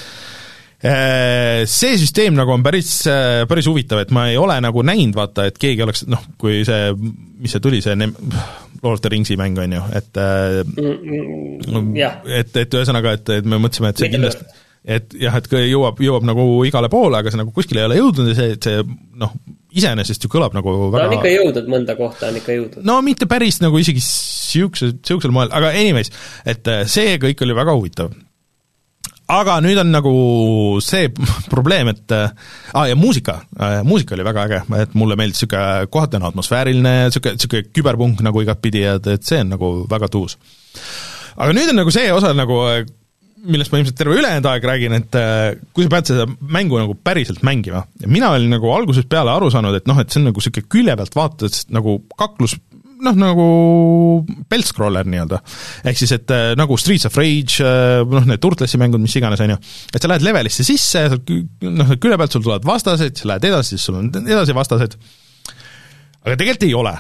See süsteem nagu on päris, päris huvitav, et ma ei ole nagu näinud, vaata, et keegi oleks, noh, kui see, mis see tuli, see ne- Lord of the Ringsi mäng on ju, et mm, yeah. et, et ühesõnaga, et, et me mõtlesime, et see kindlasti, et jah, et jõuab, jõuab nagu igale poole, aga see nagu kuskile ei ole jõudnud ja see, et see, noh, iseenesest ju kõlab nagu väga... Ta on ikka jõudnud, mõnda kohta on ikka jõudnud. No mitte päris nagu isegi siuksel, siuksel moel, aga anyways, et see kõik oli väga huvitav. Aga nüüd on nagu see probleem, et ah, ja muusika, muusika oli väga äge, et mulle meeldis selline kohati on atmosfääriline, selline, selline küberpunk nagu igatpidi, et, et see on nagu väga tuus. Aga nüüd on nagu see osa nagu, millest ma ilmselt terve ülejäänud aeg räägin, et kui sa pead seda mängu nagu päriselt mängima, ja mina olin nagu algusest peale aru saanud, et noh, et see on nagu selline külje pealt vaatad nagu kaklus, noh, nagu peltscroller nii-öelda. Ehk siis, et nagu Streets of Rage, noh, need Turtlesi mängud, mis iganes on ju, et sa lähed levelisse sisse, noh, külje pealt sul tulevad vastased, sa lähed edasi, siis sul on edasi vastased. Aga tegelikult ei ole.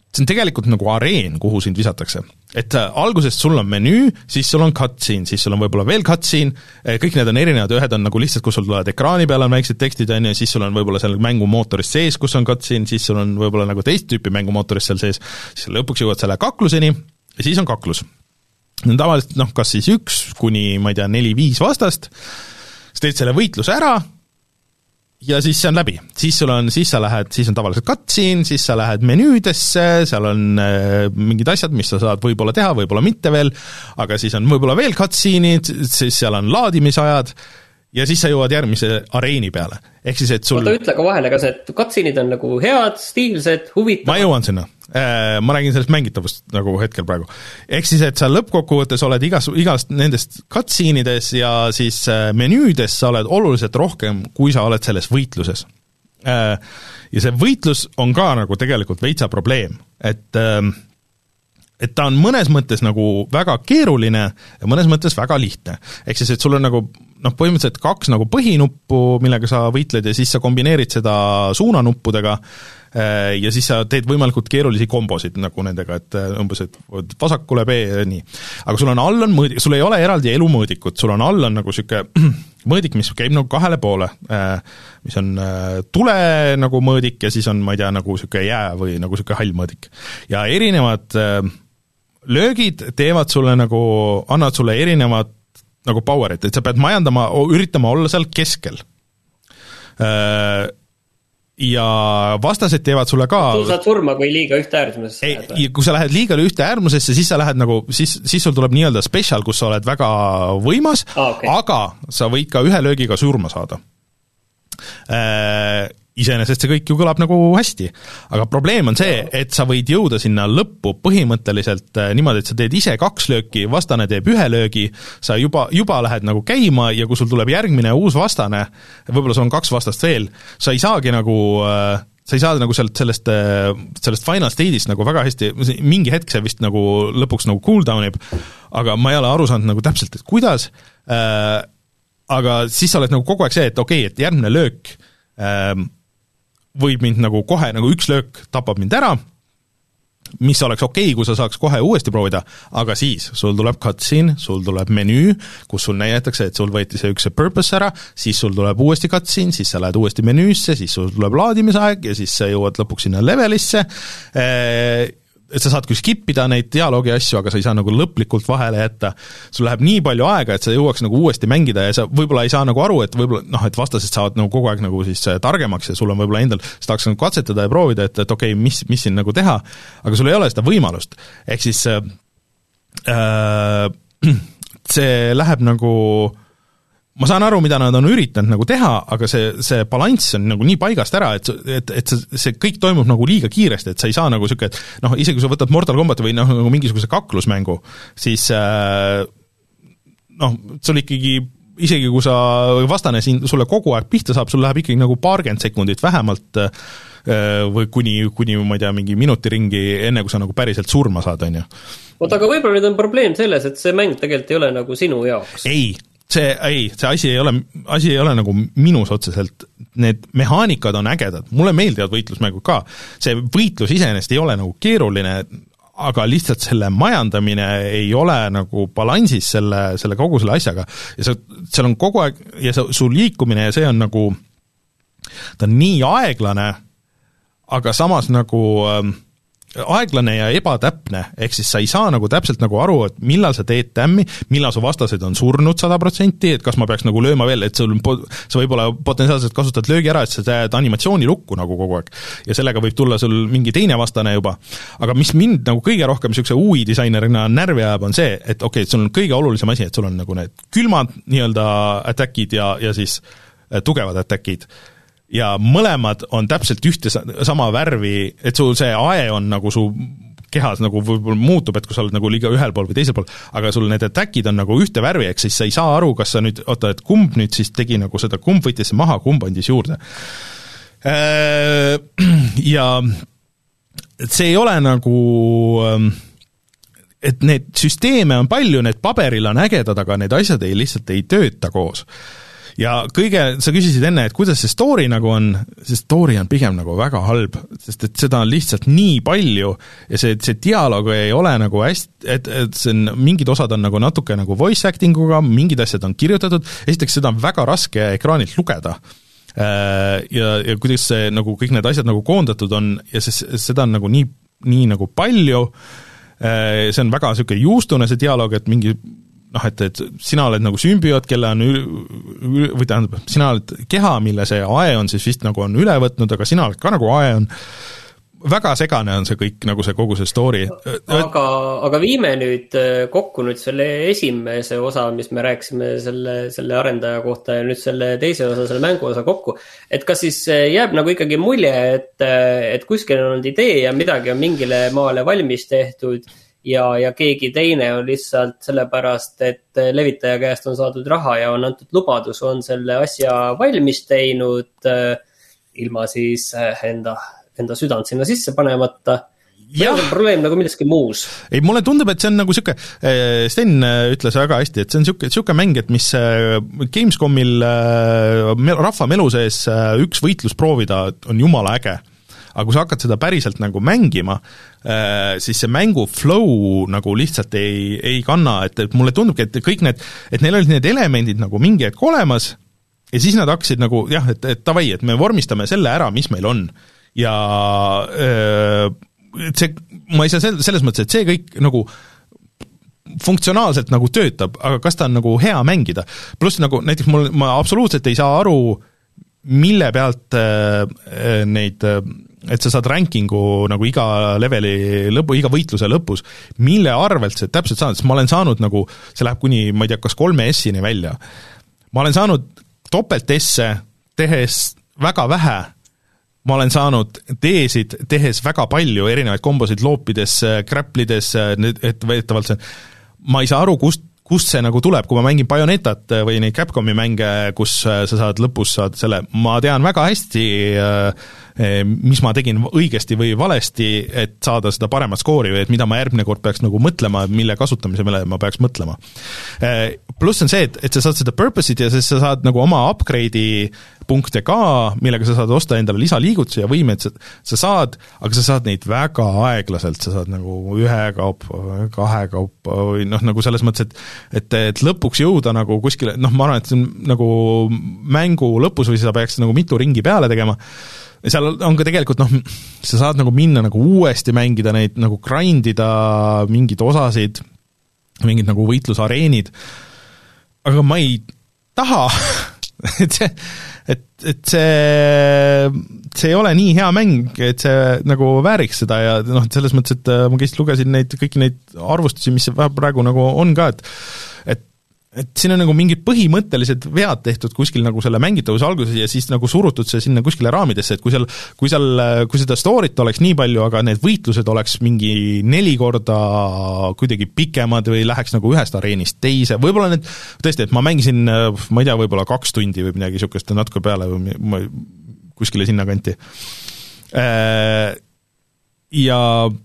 see on tegelikult nagu areen, kuhu sind visatakse. Et algusest sul on menüü, siis sul on cutscene, siis sul on võib-olla veel cutscene, kõik need on erinevad, ühed on nagu lihtsalt, kus sul tulevad ekraani peale on väiksed tekstid, on ja siis sul on võib-olla seal mängumootoris sees, kus on cutscene, siis sul on võib-olla nagu teist tüüpi mängumootoris seal sees, siis lõpuks jõuad selle kakluseni ja siis on kaklus. Tavaliselt, noh, kas siis üks kuni, ma ei tea, neli-viis vastast, siis teed selle võitluse ära, ja siis see on läbi, siis sul on, siis sa lähed, siis on tavaliselt cutscene, siis sa lähed menüüdesse, seal on äh, mingid asjad, mis sa saad võib-olla teha, võib-olla mitte veel, aga siis on võib-olla veel cutscene'id, siis seal on laadimisajad ja siis sa jõuad järgmise areeni peale. Ehk siis, et sul... Oota, ütle ka vahele, kas need cutscene'id on nagu head, stiilsed, huvitavad? Ma jõuan sinna. Ma räägin sellest mängitavust nagu hetkel praegu. Ehk siis, et sa lõppkokkuvõttes oled igas, igast nendest cutscene'ides ja siis menüüdes sa oled oluliselt rohkem, kui sa oled selles võitluses. Ja see võitlus on ka nagu tegelikult veitsa probleem, et et ta on mõnes mõttes nagu väga keeruline ja mõnes mõttes väga lihtne. Ehk siis, et sul on nagu noh, põhimõtteliselt kaks nagu põhinuppu, millega sa võitled ja siis sa kombineerid seda suunanuppudega ja siis sa teed võimalikult keerulisi kombosid nagu nendega, et umbes, et vasakule B ja nii. Aga sul on all on mõõdik, sul ei ole eraldi elumõõdikut, sul on all on nagu siuke mõõdik, mis käib nagu kahele poole, mis on tule nagu mõõdik ja siis on, ma ei tea, nagu siuke jää või nagu siuke hall mõõdik. Ja erinevad löögid teevad sulle nagu, annavad sulle erinevad nagu powerit, et sa pead majandama, üritama olla seal keskel. Ja vastased teevad sulle ka... Sul saad surma, kui liiga ühte äärmusesse ei, lähed. Kui sa lähed liiga ühte äärmusesse, siis sa lähed nagu, siis, siis sul tuleb nii-öelda special, kus sa oled väga võimas, ah, okay. Aga sa võid ka ühe löögiga surma saada. Iseenesest see kõik ju kõlab nagu hästi, aga probleem on see, et sa võid jõuda sinna lõppu põhimõtteliselt niimoodi, et sa teed ise kaks lööki, vastane teeb ühe löögi, sa juba, juba lähed nagu käima ja kui sul tuleb järgmine uus vastane, võib-olla sul on kaks vastast veel, sa ei saagi nagu, sa ei saa nagu sealt sellest, sellest final state'ist nagu väga hästi, mingi hetk see vist nagu lõpuks nagu cooldownib, aga ma ei ole aru saanud nagu täpselt, et kuidas, aga siis sa oled nagu kogu aeg see, et okei, okay, et järgmine löök võib mind nagu kohe, nagu üks löök tapab mind ära, mis oleks okei okay,, kui sa saaks kohe uuesti proovida, aga siis sul tuleb cutscene, sul tuleb menüü, kus sul näidatakse, et sul võeti see üks see purpose ära, siis sul tuleb uuesti cutscene, siis sa lähed uuesti menüüsse, siis sul tuleb laadimisaeg ja siis sa jõuad lõpuks sinna levelisse, et sa saad küll skippida neid dialoogi asju, aga sa ei saa nagu lõplikult vahele jätta. Sul läheb nii palju aega, et sa jõuaks nagu uuesti mängida ja sa võib-olla ei saa nagu aru, et võib-olla noh, et vastased saavad nagu kogu aeg nagu siis targemaks ja sul on võib-olla endal, sa tahaks nagu katsetada ja proovida, et, et okei, okay, mis, mis siin nagu teha, aga sul ei ole seda võimalust. Ehk siis äh, see läheb nagu ma saan aru, mida nad on üritanud nagu teha, aga see, see balanss on nagu nii paigast ära, et, et, et see, see kõik toimub nagu liiga kiiresti, et sa ei saa nagu siuke, et noh, isegi kui sa võtad Mortal Kombat või noh, nagu mingisuguse kaklusmängu, siis äh, noh, sul ikkagi isegi kui sa vastane siin sulle kogu aeg pihta saab, sul läheb ikkagi nagu paarkümmend sekundit vähemalt äh, või kuni, kuni, ma ei tea, mingi minuti ringi, enne kui sa nagu päriselt surma saad, on ju. Oota, aga võib-olla nüüd on probleem selles, et see mäng tegelikult ei ole nagu sinu jaoks. Ei, see, ei, see asi ei ole, asi ei ole nagu minus otseselt, need mehaanikad on ägedad, mulle meeldivad võitlusmängud ka, see võitlus iseenesest ei ole nagu keeruline, aga lihtsalt selle majandamine ei ole nagu balansis selle, selle kogu selle asjaga ja sa, seal on kogu aeg ja sa, su liikumine ja see on nagu, ta on nii aeglane, aga samas nagu ähm, aeglane ja ebatäpne, ehk siis sa ei saa nagu täpselt nagu aru, et millal sa teed tämmi, millal su vastased on surnud sada protsenti, et kas ma peaks nagu lööma veel, et sul, sa võib-olla potentsiaalselt kasutad löögi ära, et sa teed animatsiooni lukku nagu kogu aeg ja sellega võib tulla sul mingi teine vastane juba. Aga mis mind nagu kõige rohkem niisuguse U I disainerina närvi ajab, on see, et okei, okay, sul on kõige olulisem asi, et sul on nagu need külmad nii-öelda attackid ja, ja siis tugevad attackid ja mõlemad on täpselt ühte sama värvi, et sul see ae on nagu su kehas nagu võib-olla muutub, et kui sa oled nagu liiga ühel pool või teisel pool, aga sul need attackid on nagu ühte värvi, eks siis sa ei saa aru, kas sa nüüd, oota, et kumb nüüd siis tegi nagu seda, kumb võttis maha, kumb andis juurde. Ja see ei ole nagu, et need süsteeme on palju, need paberil on ägedad, aga need asjad ei lihtsalt ei tööta koos. ja kõige, sa küsisid enne, et kuidas see story nagu on, see story on pigem nagu väga halb, sest et seda on lihtsalt nii palju ja see, see dialoog ei ole nagu hästi, et, et see on, mingid osad on nagu natuke nagu voice acting uga, mingid asjad on kirjutatud, esiteks seda on väga raske ekraanilt lugeda ja, ja kuidas see nagu kõik need asjad nagu koondatud on ja see, seda on nagu nii, nii nagu palju, see on väga niisugune juustune see dialoog, et mingi noh, et, et sina oled nagu sümbioot, kelle on ül, ül, või tähendab, sina oled keha, mille see ae on siis vist nagu on üle võtnud, aga sina oled ka nagu ae on, väga segane on see kõik, nagu see kogu see story. Aga, aga viime nüüd kokku nüüd selle esimese osa, mis me rääkisime selle, selle arendaja kohta ja nüüd selle teise osa, selle mängu osa kokku, et kas siis jääb nagu ikkagi mulje, et, et kuskil on olnud idee ja midagi on mingile maale valmis tehtud ja, ja keegi teine on lihtsalt sellepärast, et levitaja käest on saadud raha ja on antud lubadus, on selle asja valmis teinud äh, ilma siis äh, enda, enda südant sinna sisse panemata. Ja on probleem nagu milleski muus. Ei, mulle tundub, et see on nagu siuke, Sten ütles väga hästi, et see on siuke, siuke mäng, et mis Gamescomil rahva melu sees üks võitlus proovida on jumala äge. Aga kui sa hakkad seda päriselt nagu mängima, siis see mängu flow nagu lihtsalt ei, ei kanna, et, et mulle tundubki, et kõik need, et neil olid need elemendid nagu mingi hetk olemas ja siis nad hakkasid nagu, jah, et, et tavai, et me vormistame selle ära, mis meil on. Ja et see, ma ei saa selles mõttes, et see kõik nagu funktsionaalselt nagu töötab, aga kas ta on nagu hea mängida. Pluss nagu näiteks mul, ma absoluutselt ei saa aru, mille pealt neid et sa saad rankingu nagu iga leveli lõpu, iga võitluse lõpus, mille arvelt see täpselt saanud, sest ma olen saanud nagu, see läheb kuni, ma ei tea, kas kolme S-ini välja. Ma olen saanud topelt S-e tehes väga vähe, ma olen saanud D-sid tehes väga palju, erinevaid kombosid loopides, kräplides, et veetavalt see, ma ei saa aru, kust kust see nagu tuleb, kui ma mängin Bayonetat või neid Capcomi mänge, kus sa saad lõpus saad selle, ma tean väga hästi, mis ma tegin õigesti või valesti, et saada seda paremat skoori või et mida ma järgmine kord peaks nagu mõtlema, mille kasutamise mille ma peaks mõtlema. Pluss on see, et, et sa saad seda purpose'id ja siis sa saad nagu oma upgrade'i punkte ka, millega sa saad osta endale lisaliigutusi ja võimed, sa, sa saad, aga sa saad neid väga aeglaselt, sa saad nagu ühe kaupa, kahe kaupa või noh, nagu selles mõttes, et et, et lõpuks jõuda nagu kuskile, noh, ma arvan, et see on nagu mängu lõpus või sa peaks nagu mitu ringi peale tegema, ja seal on ka tegelikult, noh, sa saad nagu minna nagu uuesti mängida neid, nagu grindida mingid osasid, mingid nagu võitlusareenid, aga ma ei taha, et see, et, et see, see ei ole nii hea mäng, et see nagu vääriks seda ja noh, selles mõttes, et ma käisid lugesin neid, kõiki neid arvustusi, mis praegu nagu on ka, et, et et siin on nagu mingid põhimõttelised vead tehtud kuskil nagu selle mängitavuse alguses ja siis nagu surutud see sinna kuskile raamidesse, et kui seal, kui seal, kui seda story't oleks nii palju, aga need võitlused oleks mingi neli korda kuidagi pikemad või läheks nagu ühest areenist teise, võib-olla need, tõesti, et ma mängisin, ma ei tea, võib-olla kaks tundi või midagi niisugust natuke peale või kuskile sinna kanti. Ja,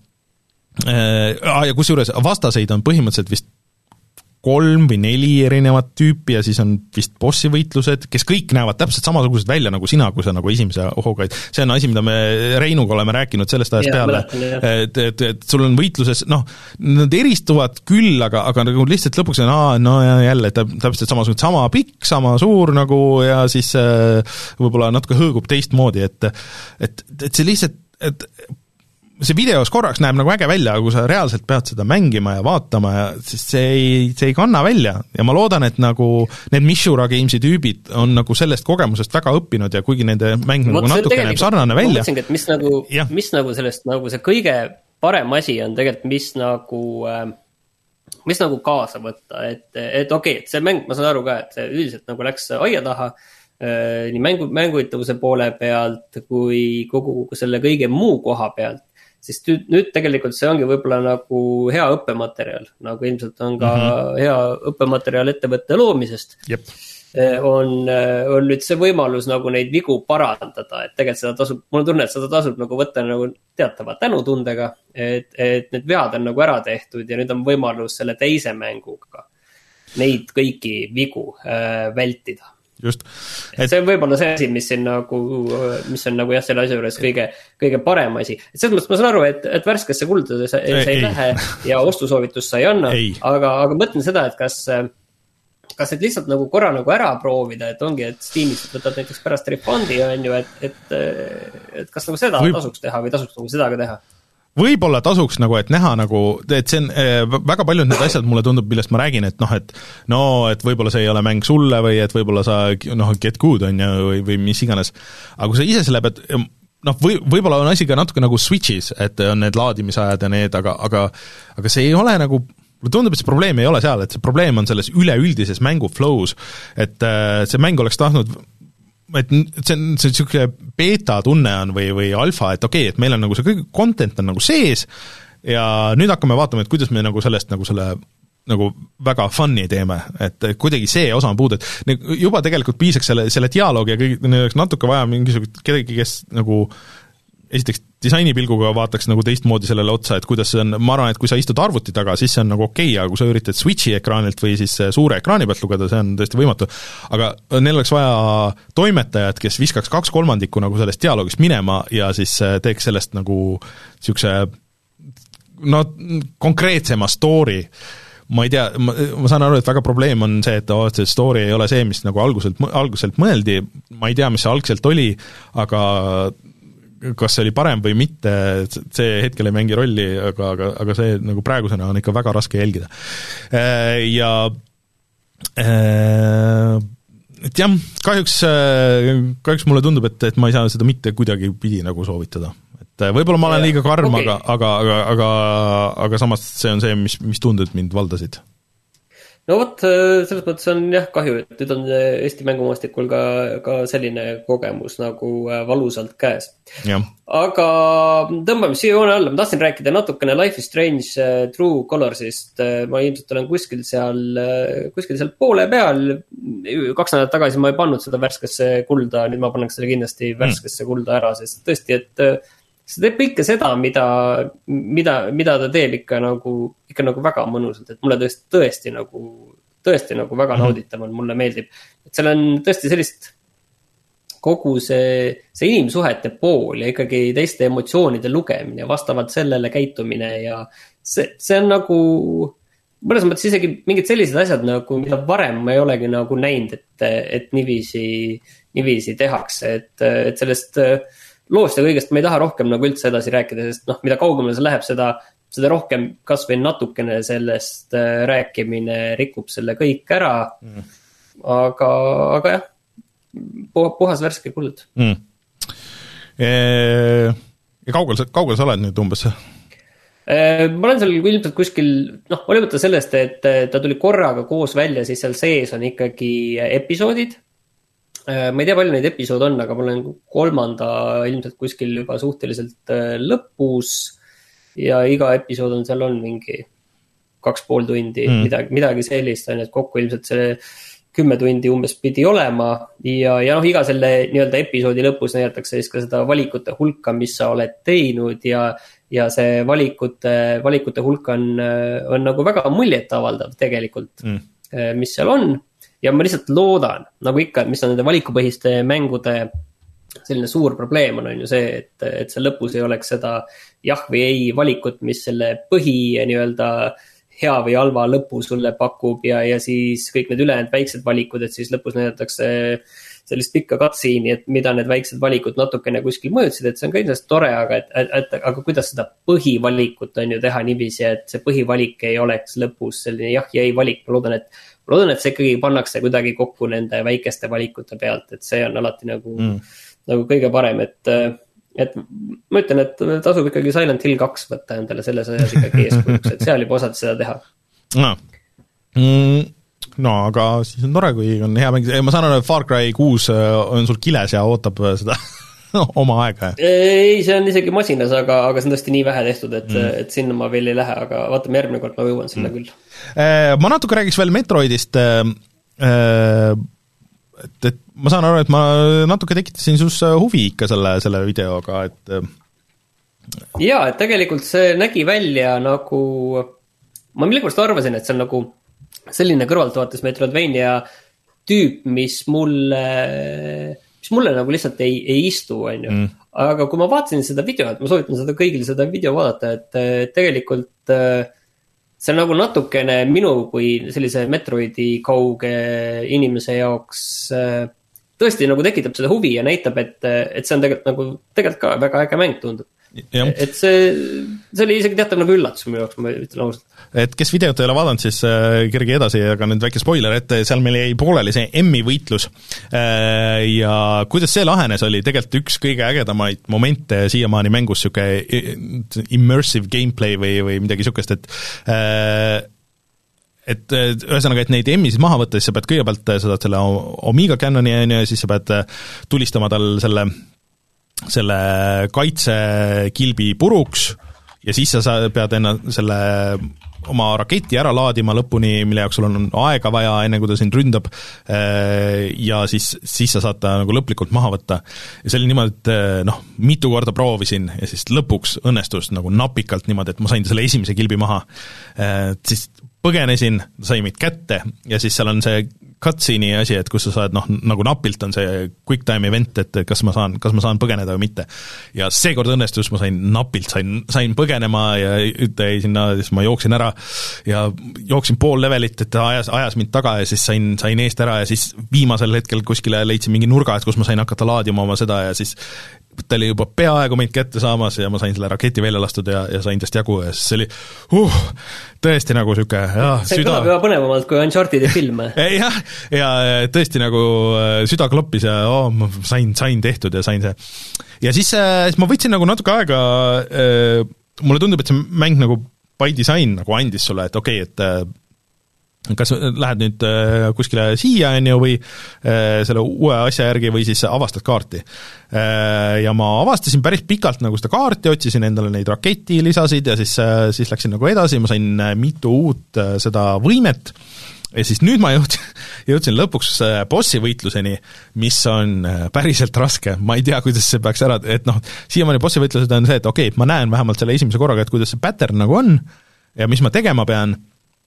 ja kusjuures vastaseid on põhimõtteliselt vist kolm või neli erinevat tüüpi ja siis on vist bossi võitlused, kes kõik näevad täpselt samasugused välja nagu sina, kui sa nagu esimese ohuga, see on asi, mida me Reinuga oleme rääkinud sellest ajast ja, peale, et, et, et sul on võitluses, noh, nad eristuvad küll, aga, aga nagu lihtsalt lõpuks on, aa, no ja jälle täpselt samasugune, sama pikk, sama suur nagu ja siis võib-olla natuke hõõgub teistmoodi, et, et, et see lihtsalt, et see videos korraks näeb nagu äge välja, aga kui sa reaalselt pead seda mängima ja vaatama, ja, siis see ei, see ei kanna välja ja ma loodan, et nagu need Mishura Gamesi tüübid on nagu sellest kogemusest väga õppinud ja kuigi nende mäng nagu natuke näeb sarnane välja. Ma mõtlesingi, et mis nagu, mis nagu sellest nagu see kõige parem asi on tegelikult, mis nagu, mis nagu kaasa võtta, et, et okei, okay, see mäng, ma saan aru ka, et see üldiselt nagu läks aia taha, nii mängu, mänguitavuse poole pealt kui kogu selle kõige muu koha pealt, siis nüüd tegelikult see ongi võib-olla nagu hea õppematerjal, nagu ilmselt on ka mm-hmm. hea õppematerjal ettevõtte loomisest. Jep. On, on nüüd see võimalus nagu neid vigu parandada, et tegelikult seda tasub, mul on tunne, et seda tasub nagu võtta nagu teatava tänutundega, et, et need vead on nagu ära tehtud ja nüüd on võimalus selle teise mänguga neid kõiki vigu äh, vältida. just. Et... see on võib-olla see asi, mis, nagu, mis on nagu jah, selle asja juures kõige, kõige parem asi. Et selles mõttes ma saan aru, et, et värskesse kuldade see ei, ei lähe ja ostusoovitust sa ei anna, aga, aga mõtlen seda, et kas, kas et lihtsalt nagu korra nagu ära proovida, et ongi, et Steamist võtad näiteks pärast refundi, on ju, et, et, et kas nagu seda Võib... tasuks teha või tasuks nagu seda ka teha? Võib-olla tasuks nagu, et näha nagu, et see on väga paljud need asjad mulle tundub, millest ma räägin, et noh, et no, et võib-olla see ei ole mäng sulle või et võib-olla sa, noh, get good on ju, või, või mis iganes. aga kui sa ise selle pead, noh, või, võib-olla on asi ka natuke nagu Switch'is, et on need laadimisajad ja need, aga, aga, aga see ei ole nagu, mulle tundub, et see probleem ei ole seal, et see probleem on selles üleüldises mängu flows, et see mäng oleks tahtnud et see on, see niisugune beta tunne on või, või alfa, et okei okay,, et meil on nagu see kõik content on nagu sees ja nüüd hakkame vaatama, et kuidas me nagu sellest nagu selle nagu väga fun'i teeme, et kuidagi see osa on puudu, et juba tegelikult piisaks selle, selle dialoogi ja kõik, neil oleks natuke vaja mingisugust kedagi, kes nagu esiteks disainipilguga vaataks nagu teistmoodi sellele otsa, et kuidas see on, ma arvan, et kui sa istud arvuti taga, siis see on nagu okei okay,, aga kui sa üritad Switchi ekraanilt või siis suure ekraani pealt lugeda, see on tõesti võimatu. Aga neil oleks vaja toimetajat, kes viskaks kaks kolmandikku nagu sellest dialoogist minema ja siis teeks sellest nagu niisuguse no konkreetsema story. Ma ei tea, ma, ma saan aru, et väga probleem on see, et oh, see story ei ole see, mis nagu alguselt, alguselt mõeldi, ma ei tea, mis see algselt oli, aga kas see oli parem või mitte, see hetkel ei mängi rolli, aga, aga, aga see nagu praegusena on ikka väga raske jälgida. Ja et jah, kahjuks, kahjuks mulle tundub, et, et ma ei saa seda mitte kuidagi pidi nagu soovitada. Et võib-olla ma olen liiga karm, okay. aga, aga, aga, aga, aga samas see on see, mis, mis tundud mind valdasid. No vot, selles mõttes on jah kahju, et nüüd on Eesti mängumaastikul ka, ka selline kogemus nagu valusalt käes. Ja. Aga tõmbame siia joone alla, ma tahtsin rääkida natukene Life is Strange True Colorsist, ma ilmselt olen kuskil seal, kuskil seal poole peal, kaks nädalat tagasi ma ei pannud seda värskesse kulda, nüüd ma panen selle kindlasti värskesse mm. kulda ära, sest tõesti, et see teeb ikka seda, mida, mida, mida ta teeb ikka nagu, ikka nagu väga mõnusalt, et mulle tõesti, tõesti nagu, tõesti nagu väga nauditav on, mulle meeldib. Et seal on tõesti sellist kogu see, see inimsuhete pool ja ikkagi teiste emotsioonide lugemine ja vastavalt sellele käitumine ja see, see on nagu, mõnes mõttes isegi mingid sellised asjad nagu, mida varem ma ei olegi nagu näinud, et, et niiviisi, niiviisi tehakse, et, et sellest loost ja kõigest ma ei taha rohkem nagu üldse edasi rääkida, sest noh, mida kaugemale see läheb, seda, seda rohkem kas või natukene sellest rääkimine rikub selle kõik ära. Mm. Aga, aga jah, puhas värske kuld. Mm. Ja kaugel, kaugel sa oled nüüd umbes? Ma olen seal ilmselt kuskil, noh, olimata sellest, et ta tuli korraga koos välja, siis seal sees on ikkagi episoodid. Ma ei tea, palju neid episood on, aga ma olen kolmanda ilmselt kuskil juba suhteliselt lõpus ja iga episood on seal on mingi kaks pool tundi, mm. midagi, midagi sellist on, et kokku ilmselt see kümme tundi umbes pidi olema ja, ja noh, iga selle nii-öelda episoodi lõpus näidatakse siis ka seda valikute hulka, mis sa oled teinud ja, ja see valikute, valikute hulk on, on nagu väga muljet avaldav tegelikult, mm. mis seal on. Ja ma lihtsalt loodan, nagu ikka, mis on nende valikupõhiste mängude selline suur probleem on, on ju see, et, et see lõpus ei oleks seda jah või ei valikut, mis selle põhi nii-öelda hea või halva lõpu sulle pakub ja, ja siis kõik need ülejäänud väiksed valikud, et siis lõpus näidatakse sellist pikka cutscene'i, et mida need väiksed valikud natukene kuskil mõjutsid, et see on ka ilmselt tore, aga, et, et, et, aga kuidas seda põhivalikut on ju teha niiviisi, et see põhivalik ei oleks lõpus selline jah ja ei valik, ma loodan, et Ma loodan, et see ikkagi pannakse kuidagi kokku nende väikeste valikute pealt, et see on alati nagu, mm. nagu kõige parem, et, et ma ütlen, et tasub ikkagi Silent Hill kaks võtta endale selles asjas ikkagi eeskujuks, et seal juba osad seda teha. No. Mm, no, aga siis on tore, kui on hea mäng. Ma saan aru, et Far Cry kuus on sul kiles ja ootab seda oma aega. Ei, see on isegi masinas, aga, aga see on tõesti nii vähe tehtud, et, mm. et sinna ma veel ei lähe, aga vaatame järgmine kord, ma jõuan sinna mm. küll. Ma natuke räägiks veel Metroidist, et, et ma saan aru, et ma natuke tekitasin sus huvi ikka selle, selle videoga, et jaa, et tegelikult see nägi välja nagu, ma millegipärast arvasin, et see on nagu selline kõrvaltvaates Metroidvania tüüp, mis mulle, mis mulle nagu lihtsalt ei, ei istu, on ju. Mm. Aga kui ma vaatasin seda videot, ma soovitan seda kõigil seda video vaadata, et tegelikult see on nagu natukene minu kui sellise Metroidi kauge inimese jaoks tõesti nagu tekitab seda huvi ja näitab, et, et see on tegelikult nagu, tegelikult ka väga äge mäng tundub. Ja. Et see, see oli isegi teatav nagu üllatus minu jaoks, ma ütlen ausalt. Et kes videot ei ole vaadanud, siis äh, kirgi edasi, aga nüüd väike spoiler, et seal meil jäi pooleli see Emmi võitlus äh, ja kuidas see lahenes, oli tegelikult üks kõige ägedamaid momente siiamaani mängus, siuke immersive gameplay või, või midagi siukest, et äh, et ühesõnaga, et neid emmisid maha võtta, siis sa pead kõigepealt, sa saad selle Omega Cannoni ja siis sa pead tulistama tal selle selle kaitsekilbi puruks ja siis sa pead enne selle oma raketi ära laadima lõpuni, mille jaoks sul on aega vaja, enne kui ta sind ründab ja siis, siis sa saad ta nagu lõplikult maha võtta. Ja see oli niimoodi, et noh, mitu korda proovisin ja siis lõpuks õnnestus nagu napikalt niimoodi, et ma sain selle esimese kilbi maha. Siis põgenesin, sai meid kätte ja siis seal on see cutscene'i asi, et kus sa saad, noh, nagu napilt on see quick time event, et kas ma saan, kas ma saan põgeneda või mitte. Ja seekord õnnestus, ma sain napilt, sain, sain põgenema ja jäi sinna, siis ma jooksin ära ja jooksin pool levelit, et ajas, ajas mind taga ja siis sain, sain eest ära ja siis viimasel hetkel kuskile leidsin mingi nurga, et kus ma sain hakata laadima oma seda ja siis ta oli juba peaaegu meid kätte saamas ja ma sain selle raketi välja lastud ja, ja sain tast jagu ja siis see oli uh, tõesti nagu süke jah, see süda... kõlab juba põnevamalt kui Uncharted'i film. jah, ja tõesti nagu süda kloppis ja oh, ma sain, sain tehtud ja sain see. Ja siis, siis ma võtsin nagu natuke aega, mulle tundub, et see mäng nagu by design nagu andis sulle, et okei, okay, et kas lähed nüüd kuskile siia on ju, või selle uue asja järgi või siis avastad kaarti. Ja ma avastasin päris pikalt nagu seda kaarti, otsisin endale neid raketi lisasid ja siis, siis läksin nagu edasi, ma sain mitu uut seda võimet ja siis nüüd ma jõudsin, jõudsin lõpuks bossi võitluseni, mis on päriselt raske, ma ei tea, kuidas see peaks ära, et noh, siiamaani bossi võitlused on see, et okei, okay, ma näen vähemalt selle esimese korraga, et kuidas see pattern nagu on ja mis ma tegema pean.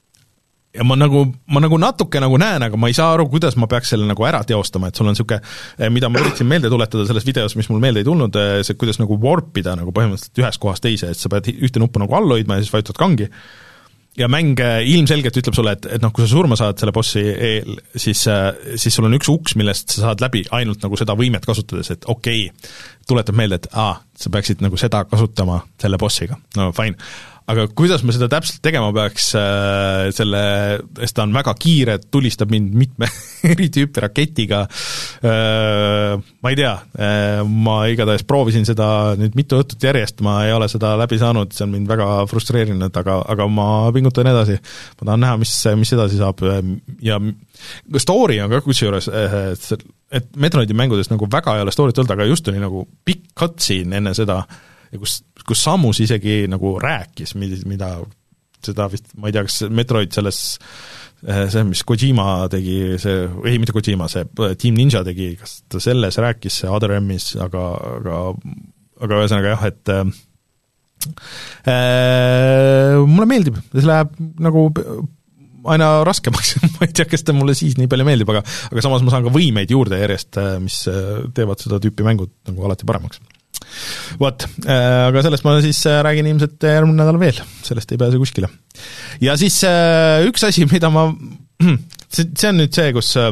Ja ma nagu, ma nagu natuke nagu näen, aga ma ei saa aru, kuidas ma peaks selle nagu ära teostama, et sul on siuke, mida ma üritasin meelde tuletada selles videos, mis mul meelde ei tulnud, see kuidas nagu warpida nagu põhimõtteliselt ühest kohast teise, et sa pead ühte nuppu nagu all hoidma ja siis vajutad kangi. Ja mäng ilmselgelt ütleb sulle, et, et noh, kui sa surma saad selle bossi eel, siis, siis sul on üks uks, millest sa saad läbi ainult nagu seda võimet kasutades, et okei, okay, tuletab meelde, et aa, sa peaksid nagu seda kasutama selle bossiga. No fine. Aga kuidas ma seda täpselt tegema peaks, selle, sest ta on väga kiire, tulistab mind mitme eri tüüpi raketiga, ma ei tea, ma igatahes proovisin seda nüüd mitu õhtut järjest, ma ei ole seda läbi saanud, see on mind väga frustreerinud, aga, aga ma pingutan edasi, ma tahan näha, mis, mis edasi saab ja story on ka kusjuures, et Metroidi mängudes nagu väga ei ole story't olnud, aga just oli nagu pikk cutscene enne seda, ja kus, kus Samus isegi nagu rääkis, mida seda vist, ma ei tea, kas Metroid selles, see, mis Kojima tegi, see, ei, mitte Kojima, see Team Ninja tegi, kas ta selles rääkis, see Other M-is, aga, aga, aga ühesõnaga jah, et äh, mulle meeldib, see läheb nagu aina raskemaks, ma ei tea, kas ta mulle siis nii palju meeldib, aga, aga samas ma saan ka võimeid juurde järjest, mis teevad seda tüüpi mängud nagu alati paremaks. Vot, aga sellest ma siis räägin ilmselt järgmine nädal veel, sellest ei pääse kuskile. Ja siis üks asi, mida ma, see on nüüd see, kus äh,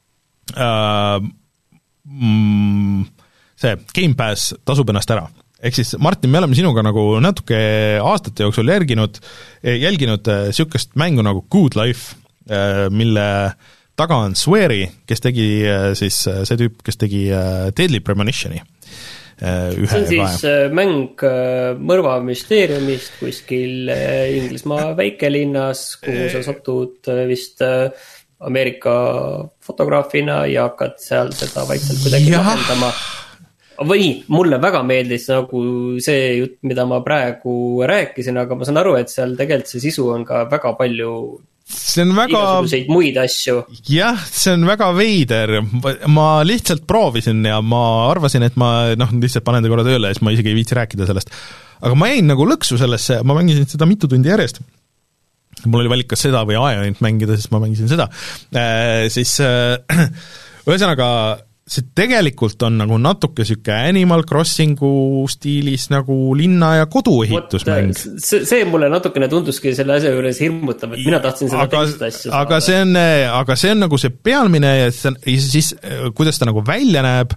see Game Pass tasub ennast ära. Ehk siis, Martin, me oleme sinuga nagu natuke aastate jooksul järginud, jälginud sükest mängu nagu Good Life, mille taga on Swery, kes tegi siis see tüüp, kes tegi Deadly Premonition'i. Ühe see on siis vaja. Mäng mõrva müsteeriumist kuskil Inglismaa väikelinnas, kuhu sa satud vist Ameerika fotograafina ja hakkad seal seda vaikselt kuidagi lahendama. Või mulle väga meeldis nagu see jutt, mida ma praegu rääkisin, aga ma saan aru, et seal tegelikult see sisu on ka väga palju see on väga igasuguseid muid asju. Jah, see on väga veider. Ma lihtsalt proovisin ja ma arvasin, et ma noh, lihtsalt panen ta korra tööle ja siis ma isegi ei viitsi rääkida sellest. Aga ma jäin nagu lõksu sellesse, ma mängisin seda mitu tundi järjest. mul oli valik kas seda või Ionit mängida, siis ma mängisin seda, siis ühesõnaga see tegelikult on nagu natuke siuke Animal Crossingu stiilis nagu linna- ja koduehitusmäng. See, see mulle natukene tunduski selle asja juures hirmutav, et mina tahtsin seda aga, teist asja saada. Aga see on, aga see on nagu see pealmine ja siis, siis kuidas ta nagu välja näeb,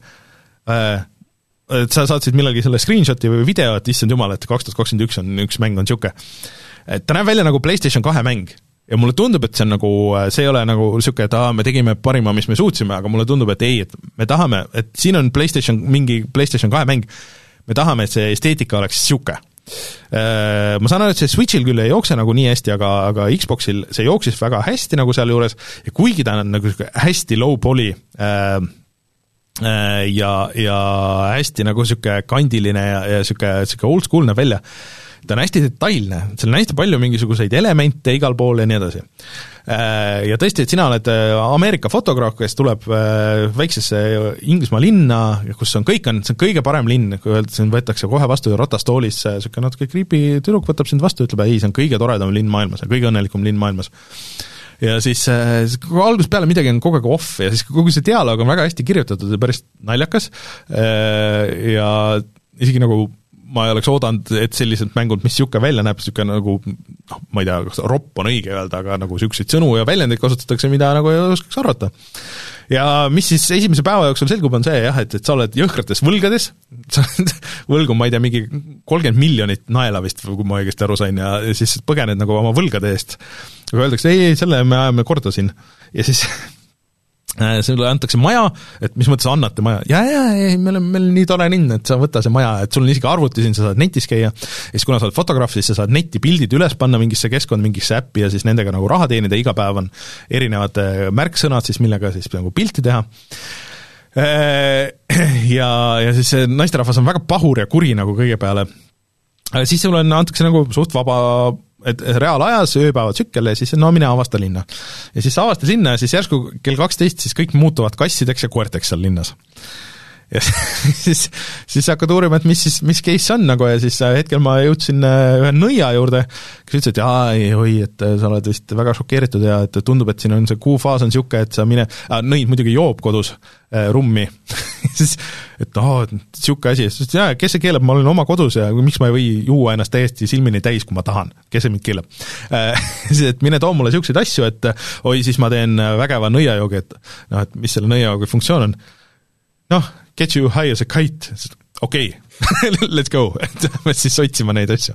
et sa saatsid millalgi selle screenshoti või video, et issand jumal, et kaks tuhat kakskümmend üks on üks mäng on siuke. Et ta näeb välja nagu PlayStation kahe mäng. Ja mulle tundub, et see on nagu, see ei ole nagu siuke, et aa, me tegime parima, mis me suutsime, aga mulle tundub, et ei, et me tahame, et siin on PlayStation, mingi PlayStation kahe mäng, me tahame, et see esteetika oleks siuke. Ma saan aru, et see Switchil küll ei jookse nagu nii hästi, aga, aga Xboxil see jooksis väga hästi nagu seal juures ja kuigi ta on nagu hästi low poly äh, ja, ja hästi nagu siuke kandiline ja, ja siuke, siuke old school näeb välja, ta on hästi detailne, seal on hästi palju mingisuguseid elemente igal pool ja nii edasi. Ja tõesti, et sina oled Ameerika fotograaf, kes tuleb väiksesse Inglismaa linna, kus on kõik on, see on kõige parem linn, kui öelda, siin võetakse kohe vastu ratastoolis, siuke natuke creepy tüdruk võtab sind vastu, ütleb, ei, see on kõige toredam linn maailmas ja kõige õnnelikum linn maailmas. Ja siis algusest peale midagi on kogu aeg off ja siis kogu see dialoog on väga hästi kirjutatud ja päris naljakas ja isegi nagu ma ei oleks oodanud, et sellised mängud, mis siuke välja näeb, siuke nagu, noh, ma ei tea, kas ropp on õige öelda, aga nagu siukseid sõnu ja väljendeid kasutatakse, mida nagu ei oskaks arvata. Ja mis siis esimese päeva jooksul selgub, on see jah, et, et sa oled jõhkrates võlgades, sa oled võlgu, ma ei tea, mingi kolmkümmend miljonit naela vist, kui ma õigesti aru sain, ja siis põgened nagu oma võlgade eest. Aga öeldakse, ei, ei, selle me ajame korda siin. Ja siis sulle antakse maja, et mis mõttes annate maja, ja, ja, ei, meil on, meil on nii tore linn, et sa võta see maja, et sul on isegi arvuti siin, sa saad netis käia, ja siis kuna sa oled fotograaf, siis sa saad neti pildid üles panna mingisse keskkond, mingisse äppi ja siis nendega nagu raha teenida, iga päev on erinevad märksõnad siis, millega siis nagu pilti teha. Ja, ja siis see naisterahvas on väga pahur ja kuri nagu kõige peale. Siis sul on, antakse nagu suht vaba et reaalajas ööpäeva tsükkel ja siis no mine avasta linna. Ja siis avasta linna ja siis järsku kell kaksteist siis kõik muutuvad kassideks ja koerteks seal linnas. Ja siis, siis hakkad uurima, et mis, siis, mis case on nagu ja siis hetkel ma jõudsin ühe nõia juurde, kes ütles, et jaa, ei, oi, et sa oled vist väga šokeeritud ja et tundub, et siin on see kuufaas on siuke, et sa mine, ah, nõid muidugi joob kodus äh, rummi, siis et oh, siuke asi, siis jaa, kes see keelab, ma olen oma kodus ja miks ma ei või juua ennast täiesti silmini täis, kui ma tahan, kes see mind keelab äh,. Siis, et mine too mulle siukseid asju, et oi, siis ma teen vägeva nõiajoogi, et noh, et mis selle nõiajoogi funktsioon on, noh, get you high as a kite, okei, okay. Let's go, et me siis otsima neid asju.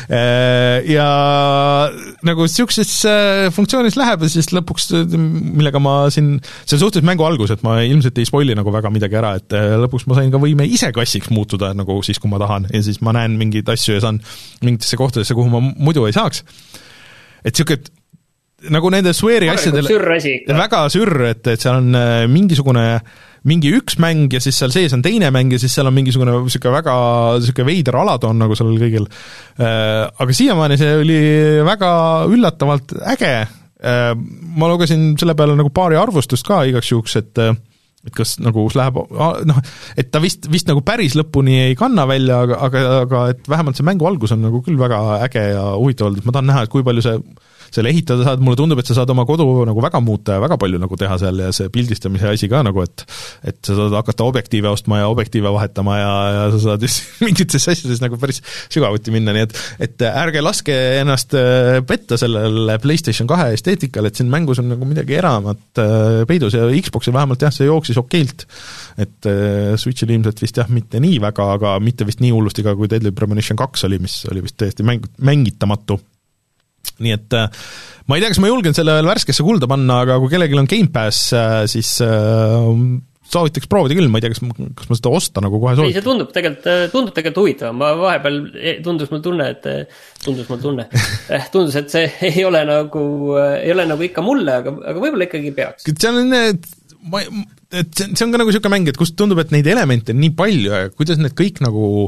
Ja nagu siukses funktsioonis läheb ja siis lõpuks, millega ma siin, see on suhteliselt mängu algus, et ma ilmselt ei spoili nagu väga midagi ära, et lõpuks ma sain ka võime ise kassiks muutuda nagu siis, kui ma tahan ja siis ma näen mingeid asju ja saan mingitesse kohtadesse, kuhu ma muidu ei saaks. Et siuke, nagu nende sweari asjadele väga sürr, et, et seal on mingisugune mingi üks mäng ja siis seal sees on teine mäng ja siis seal on mingisugune siuke väga siuke veider alatoon nagu sellel kõigil. Aga siiamaani see oli väga üllatavalt äge. Ma lugesin selle peale nagu paari arvustust ka igaks juhuks, et et kas nagu läheb, noh, et ta vist, vist nagu päris lõpuni ei kanna välja, aga, aga, aga et vähemalt see mängu algus on nagu küll väga äge ja huvitav olnud, et ma tahan näha, et kui palju see selle ehitada saad, mulle tundub, et sa saad oma kodu nagu väga muuta ja väga palju nagu teha seal ja see pildistamise asi ka nagu, et et sa saad hakata objektiive ostma ja objektiive vahetama ja, ja sa saad mingites asjades nagu päris sügavuti minna, nii et et ärge laske ennast petta sellele PlayStation kahe esteetikal, et siin mängus on nagu midagi eramat peidus ja Xboxil vähemalt jah, see jooksis okeilt, et Switchil ilmselt vist jah, mitte nii väga, aga mitte vist nii hullusti ka, kui Deadly Premonition kaks oli, mis oli vist täiesti mäng, mängitamatu. Nii et ma ei tea, kas ma julgen selle veel värskesse kulda panna, aga kui kellelgi on Game Pass, siis soovitaks proovida küll, ma ei tea, kas, kas ma seda osta nagu kohe soovitan. Ei, see tundub tegelikult, tundub tegelikult huvitav, ma vahepeal tundus mul tunne, et tundus mul tunne, tundus, et see ei ole nagu, ei ole nagu ikka mulle, aga, aga võib-olla ikkagi peaks. See on, ma, et see on ka nagu siuke mäng, et kust tundub, et neid elemente on nii palju ja kuidas need kõik nagu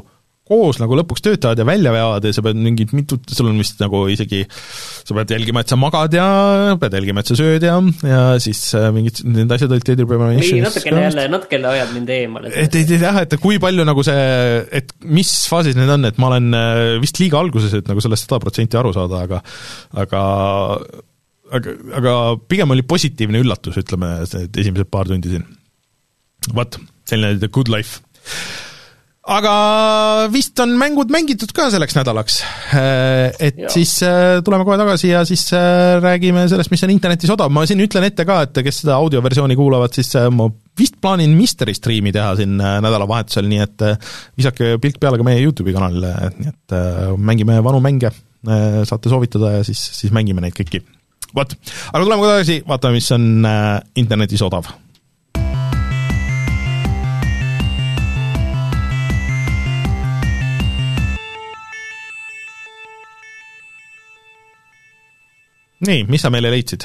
koos nagu lõpuks töötavad ja välja veavad ja sa pead mingid mitut, sul on vist nagu isegi, sa pead jälgima, et sa magad ja pead jälgima, et sa sööd ja, ja siis mingid, need asjad olid Data Premonitions. nii, natukene jälle, natukene ajad mind eemale. Et ei tea, et kui palju nagu see, et mis faasis need on, et ma olen vist liiga alguses, et nagu sellest sada protsenti aru saada, aga aga aga, aga pigem oli positiivne üllatus, ütleme, esimesed paar tundi siin. Vat, selline The Good Life. Aga vist on mängud mängitud ka selleks nädalaks, et ja. Siis tuleme kohe tagasi ja siis räägime sellest, mis on internetis odav. Ma siin ütlen ette ka, et kes seda audioversiooni kuulavad, siis ma vist plaanin Mystery Streami teha siin nädalavahetusel, nii et visake pilk peale ka meie YouTube'i kanalile, nii et mängime vanu mänge, saate soovitada ja siis, siis mängime neid kõiki. Vot, aga tuleme kohe tagasi, vaatame, mis on internetis odav. Nii, mis sa meile leidsid?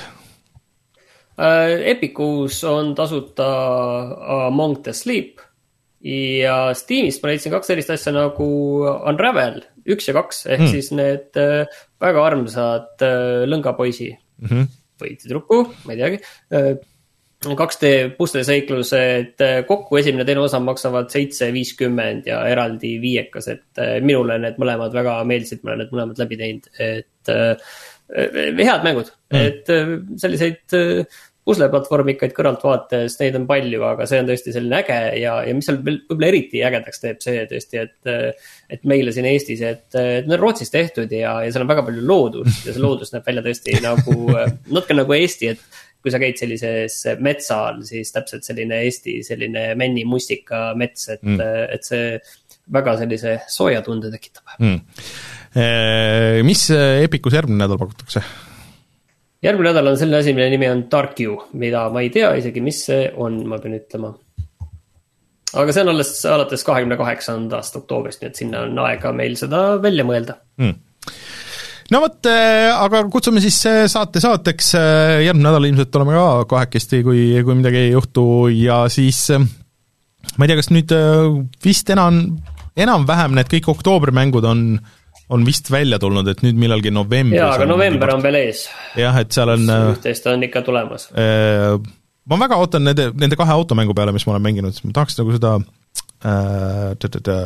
Epicus on tasuta Among the Sleep ja Steamist ma leidsin kaks sellist asja nagu Unravel üks ja kaks, ehk mm. siis need väga armsad lõngapoisi mm-hmm. või tüdruku, ma ei teagi, kaks D pusleseiklused kokku, esimene teine osa maksavad seitse viiskümmend ja eraldi viiekas, et minule need mõlemad väga meeldisid, ma olen need mõlemad läbi teinud, et head mängud, mm. et selliseid pusleplatvormikaid kõrvalt vaates, neid on palju, aga see on tõesti selline äge ja, ja mis seal võib-olla eriti ägedaks teeb see tõesti, et, et meile siin Eestis, et, et need on Rootsis tehtud ja, ja seal on väga palju loodust ja see loodus näeb välja tõesti nagu, natuke nagu Eesti, et kui sa käid sellises metsal, siis täpselt selline Eesti, selline männi mustika mets, et, mm. et see väga sellise sooja tunde tekitab. Mm. Mis Epicus järgmine nädal pakutakse? Järgmine nädal on selline asi, mille nimi on Dark You, mida ma ei tea isegi, mis see on, ma pean ütlema. Aga see on alles alates kahekümne kaheksandast oktoobrist, nii et sinna on aega meil seda välja mõelda. Mm. No võt, aga kutsume siis saate saateks, järgmine nädal ilmselt oleme ka kahekesti, kui, kui midagi ei juhtu ja siis ma ei tea, kas nüüd vist enam, enam-vähem need kõik oktoobri-mängud on on vist välja tulnud, et nüüd millalgi novembris. Jaa, aga november on veel ees. Jah, et seal on... Üht-teist on ikka tulemas. Ma väga ootan nende, nende kahe automängu peale, mis ma olen mänginud, ma tahaks nagu seda äh, tõdõdõ,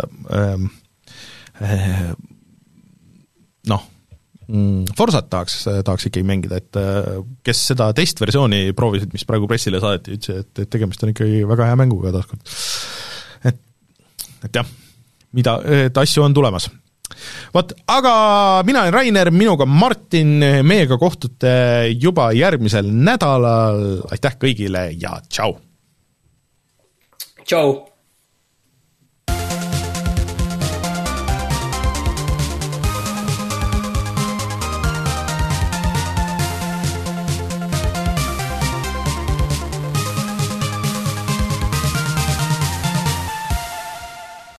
äh, noh, Forsat tahaks, tahaks ikkagi mängida, et kes seda testversiooni proovisid, mis praegu pressile saadeti, ütles, et, et tegemist on ikkagi väga hea mänguga taaskord. Et, et jah, mida, et asju on tulemas. Võt, aga mina olen Rainer, minuga Martin, meiega kohtute juba järgmisel nädalal, aitäh kõigile ja tšau! Tšau!